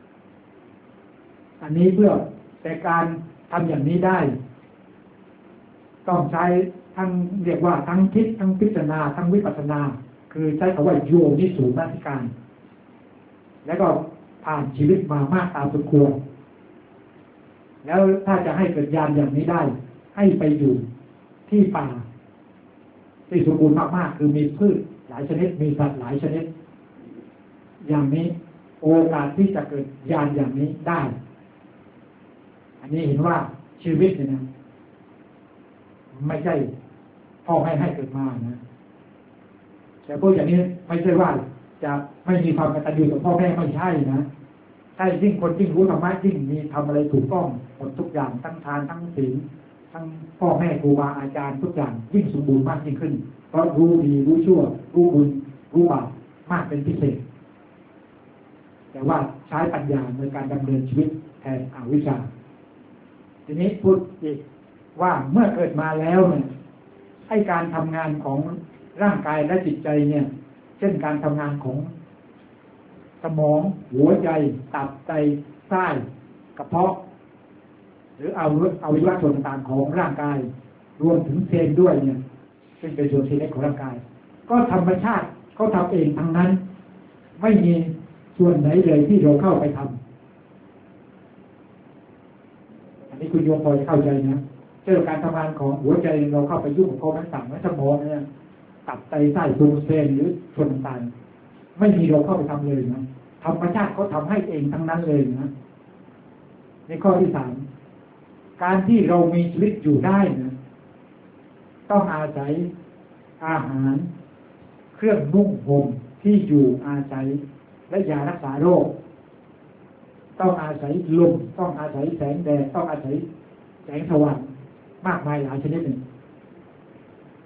อันนี้เพื่อแต่การทำอย่างนี้ได้ต้องใช้ทั้งเรียกว่าทั้งคิดทั้งพิจารณาทั้งวิปัสสนาคือใช้คำว่าโยนิโสมนสิการแล้วก็ผ่านชีวิตมามากตามสมควรแล้วถ้าจะให้เกิดญาณอย่างนี้ได้ให้ไปอยู่ที่ป่าที่สมบูรณ์มากๆคือมีพืชหลายชนิดมีสัตว์หลายชนิดอย่างนี้โอกาสที่จะเกิดญาณอย่างนี้ได้อันนี้เห็นว่าชีวิตเนี่ยนะไม่ใช่พ่อให้ให้เกิดมานะแต่พวกอย่างนี้ไม่ใช่ว่าจะไม่มีความกตัญญูต่อพ่อแม่ไม่ใช่นะใช่ยิ่งคนยิ่งรู้ธรรมะยิ่งมีทำอะไรถูกต้องหมดทุกอย่างทั้งทานทั้งศีลทั้งพ่อแม่ครูบาอาจารย์ทุกอย่างยิ่งสมบูรณ์มากยิ่งขึ้นเพราะรู้ดีรู้ชั่วรู้บุญรู้บาปมากเป็นพิเศษแต่ว่าใช้ปัญญาในการดำเนินชีวิตแทนอวิชชาทีนี้พูดอีกว่าเมื่อเกิดมาแล้วเนี่ยให้การทำงานของร่างกายและจิตใจเนี่ยเช่นการทำงานของสมองหัวใจตับไตไส้กระเพาะหรือเอาเอาวิวัฒน์ส่วนต่างๆของร่างกายรวมถึงเซลล์ด้วยเนี่ยซึ่งเป็นส่วนที่เล็กของร่างกายก็ธรรมชาติเขาทำเองทั้งนั้นไม่มีส่วนไหนเลยที่เราเข้าไปทำอันนี้คุณโยมพอจะเข้าใจนะเช่นการทำงานของหัวใจเราเข้าไปยุ่งกับเขาทั้งต่างและสมองเนี่ยตับไตไส้พุงเซลล์หรือส่วนต่างๆไม่มีเราเข้าไปทำเลยนะธรรมชาติเขาทำให้เองทั้งนั้นเลยนะในข้อที่สามการที่เรามีชีวิตอยู่ได้นะต้องอาศัยอาหารเครื่องนุ่งห่มที่อยู่อาศัยและยารักษาโรคต้องอาศัยลมต้องอาศัยแสงแดดต้องอาศัยแสงสว่างมากมายหลายชนิดหนึ่งท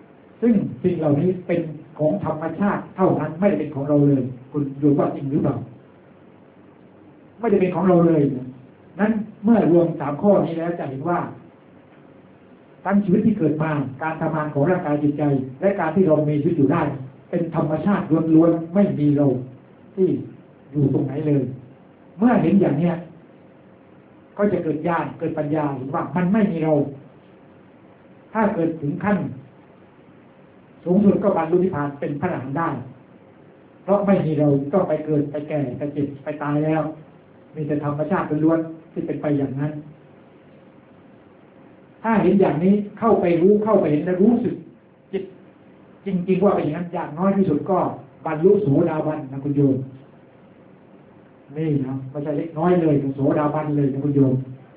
ซึ่งสิ่งเหล่านี้เป็นของธรรมชาติเท่านั้นไม่ได้เป็นของเราเลยคุณดูว่าจริงหรือเปล่าไม่ได้เป็นของเราเลยนั้นเมื่อรวมสามข้อนี้แล้วจะเห็นว่าทั้งชีวิตที่เกิดมาการทำงานของร่างกายจิตใจและการที่เรามีชีวิตอยู่ได้เป็นธรรมชาติล้วนๆไม่มีเราที่อยู่ตรงไหนเลยเมื่อเห็นอย่างนี้ก็จะเกิดญาณเกิดปัญญาเห็นว่ามันไม่มีเราถ้าเกิดถึงขั้นสูงสุดก็บรรลุนิพพานเป็นพระอรหันต์ได้เพราะไม่มีเราต้องไปเกิดไปแก่ไปเจ็บไปตายแล้วมีแต่ธรรมชาติล้วนๆที่เป็นไปอย่างนั้นถ้าเห็นอย่างนี้เข้าไปรู้เข้าไปเห็นและรู้สึกจิตจริงๆว่าเป็นอย่างนั้นอย่างน้อยที่สุดก็บรรลุโสดาบันนะคุณโยมนี่นะไม่ใช่เล็กน้อยเลยโสดาบันเลยนะคุณโยม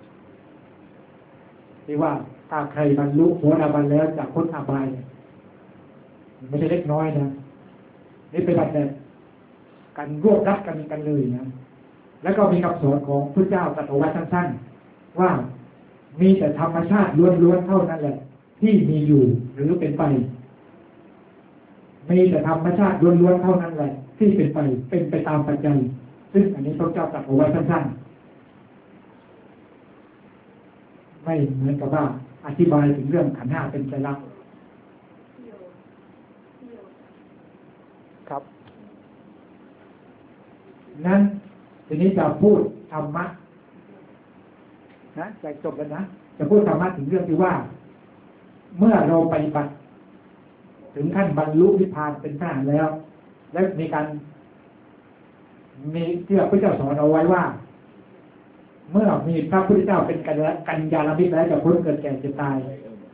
ที่ว่าถ้าใครบรรลุโสดาบันแล้วจากพ้นอบายไม่ใช่เล็กน้อยนะนี่เป็นแบบการรวบรัดกันกันเลยนะแล้วก็มีคำสอนของพระเจ้าตรัสเอาไว้สั้นๆว่ามีแต่ธรรมชาติล้วนๆเท่านั้นแหละที่มีอยู่หรือเป็นไปมีแต่ธรรมชาติล้วนๆเท่านั้นแหละที่เป็นไปเป็นไปตามปัจจัยซึ่งอันนี้พระเจ้าตรัสเอาไว้สั้นๆไม่เหมือนกับว่าอธิบายถึงเรื่องขันธ์ห้าเป็นไตรลักษณ์ครับนั้นทีนี้จะพูดธรรมะนะจะจบแล้วนะจะพูดธรรมะถึงเรื่องที่ว่าเมื่อเราปฏิบัติถึงขั้นบรรลุนิพพานเป็นพระอรหันต์แล้วและมีการมีที่พระพุทธเจ้าสอนเอาไว้ว่าเมื่อมีพระพุทธเจ้าเป็นกัญญาณมิตรแล้วจะพ้นเกิดแก่เจ็บตาย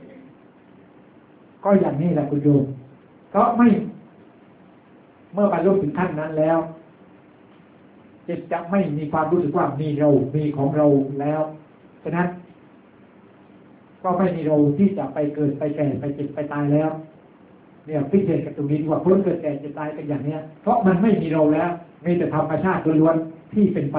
ก็อย่างนี้แหละคุณโยมเพราะไม่เมื่อบรรลุถึงขั้นนั้นแล้วจิตจะไม่มีความรู้สึกว่ามีเรามีของเราแล้วฉะนั้นก็ไม่มีเราที่จะไปเกิดไปแก่ไปเจ็บไปตายแล้วเนี่ยพิเศษกับตรงนี้ว่าพ้นเกิดแก่เจ็บตายเป็นอย่างเนี้ยเพราะมันไม่มีเราแล้วมีแต่ธรรมชาติล้วนๆที่เป็นไป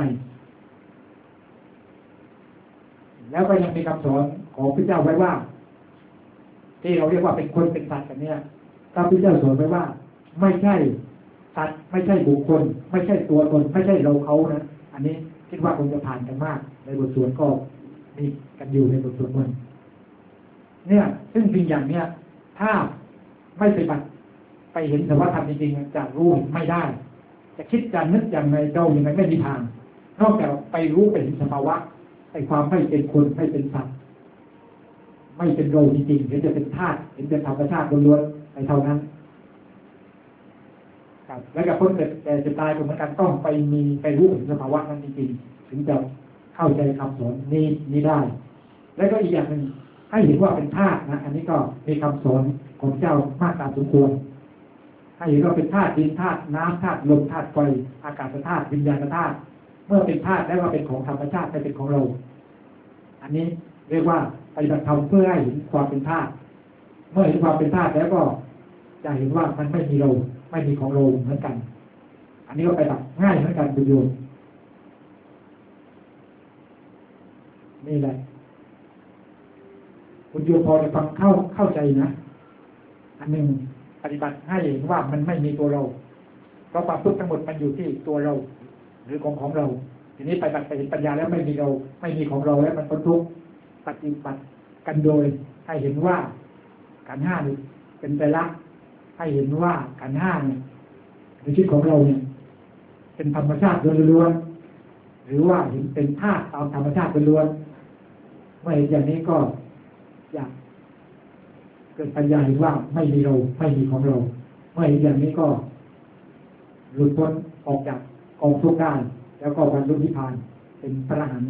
แล้วก็ยังมีคำสอนของพระเจ้าไว้ว่าที่เราเรียกว่าเป็นคนเป็นสัตว์กันเนี่ยพระพุทธเจ้าสอนไว้ว่าไม่ใช่สัตว์ไม่ใช่บุคคลไม่ใช่ตัวตนไม่ใช่เราเขานะอันนี้คิดว่าคงจะผ่านกันมากในบทสวดก็มีกันอยู่ในบทสวดมันเนี่ยซึ่งจริงอย่างเนี้ยถ้าไม่ปฏิบัติไปเห็นสภาวะธรรมจริงๆจะรู้ไม่ได้จะคิดจะนึกอย่างไรเดาอย่างไรไม่มีทางนอกจากไปรู้ไปเห็นสภาวะไอ้ความไม่เป็นคนไม่เป็นสัตว์ไม่เป็นเราจริงๆเห็นจะเป็นธาตุเห็นเป็นธรรมชาติล้วนๆไอ้เท่านั้นครับแล้วก็พ้นเกิดแต่จะตายก็เหมือนกันต้องไปมีไปรู้ถึงสภาวะนั้นจริงๆถึงจะเข้าใจคำสอนนี้นี้ได้แล้วก็อีกอย่างหนึ่งให้เห็นว่าเป็นธาตุนะอันนี้ก็มีคำสอนของเจ้ามากตามสมควรให้เห็นว่าเป็นธาตุดินธาตุน้ำธาตุลมธาตุไฟอากาศธาตุวิญญาณธาตุเมื่อเป็นธาตุแล้วก็เป็นของธรรมชาติไม่เป็นของเราอันนี้เรียกว่าปฏิบัติธรรมเพื่อให้เห็นความเป็นธาตุเมื่อเห็นความเป็นธาตุแล้วก็จะเห็นว่ามันไม่มีเราไม่มีของเราเหมือนกันอันนี้ก็ไปแบบง่ายเหมือนกันประโยชน์นี่แหละคุณโยมพอจะฟังเข้าเข้าใจนะอันหนึ่งปฏิบัติให้เห็นว่ามันไม่มีตัวเราเพราะความทุกข์ทั้งหมดมันอยู่ที่ตัวเราหรือของของเราทีนี้ปฏิบัติไปเห็นปัญญาแล้วไม่มีเราไม่มีของเราแล้วมันพ้นทุกข์ปฏิบัติกันโดยให้เห็นว่าขันธ์ห้านี่เป็นไตรลักษณ์ให้เห็นว่าขันธ์ห้าเนี่ยในชีวิตของเราเนี่ยเป็นธรรมชาติล้วนๆหรือว่าเห็นเป็นธาตุตามธรรมชาติล้วนๆเมื่อเห็นอย่างนี้ก็อยากเกิดปัญญาเห็นว่าไม่มีเราไม่มีของเราเมื่อเห็นอย่างนี้ก็หลุดพ้นออกจากกองทุกข์ได้แล้วก็บรรลุนิพพานเป็นพระอรหันต์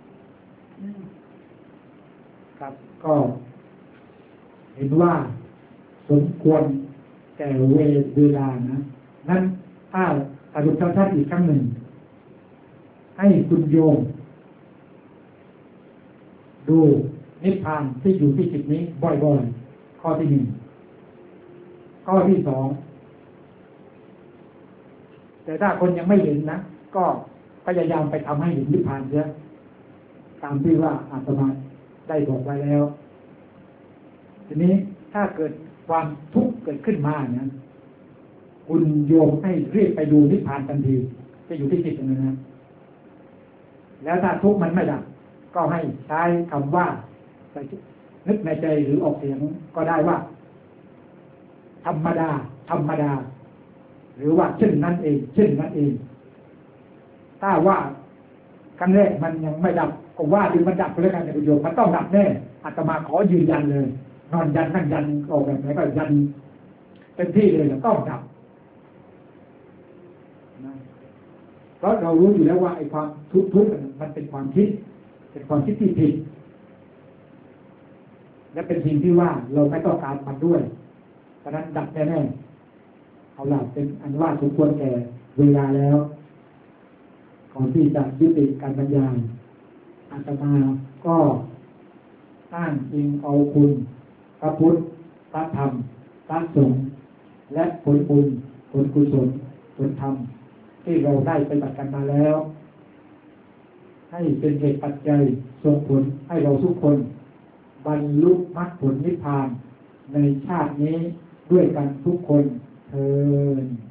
ครับก็เห็นว่าสมควรแก่เวลานะนั้นถ้าสรุปชัดๆอีกครั้งหนึ่งให้คุณโยมดูนิพพานที่อยู่ที่จิตนี้บ่อยๆข้อที่หนึ่งข้อที่สองแต่ถ้าคนยังไม่เห็นนะก็พยายามไปทำให้เห็นนิพพานเสียตามที่ว่าอาตมาได้บอกไว้แล้วทีนี้ถ้าเกิดความทุกข์เกิดขึ้นมาเนี่ยคุณโยมให้รีบไปดูนิพพานทันทีจะอยู่ที่จิตตรงนั้นนะแล้วถ้าทุกข์มันไม่ดับก็ให้ใช้คำว่านึกในใจหรือออกเสียงก็ได้ว่าธรรมดาธรรมดาหรือว่าเช่นนั้นเองเช่นนั้นเองถ้าว่าครั้งแรกมันยังไม่ดับก็ว่าดึงมันดับไปแล้วกันในประโยชน์มันต้องดับแน่อาตมาขอยืนยันเลยนอนยันนั่งยันออกแบบไหนก็ยันเต็มที่เลยต้องดับเพราะเรารู้อยู่แล้วว่าไอ้ความทุกข์ทุกข์มันเป็นความคิดเป็นความคิดที่ผิดและเป็นสิ่งที่ว่าเราไม่ต้องการมันด้วยเพราะนั้นดับแน่ๆเอาล่ะเป็นอันว่าสมควรแก่เวลาแล้วก่อนที่จะยุติการบรรยายอาตมาก็อ้างอิงเอาคุณพระพุทธพระธรรมพระสงฆ์และผลบุญผลกุศลผลธรรมที่เราได้ปฏิบัติกันมาแล้วให้เป็นเหตุปัจจัยส่งผลให้เราทุกคนบรรลุมรรคผลนิพพานในชาตินี้ด้วยกันทุกคนเทอญ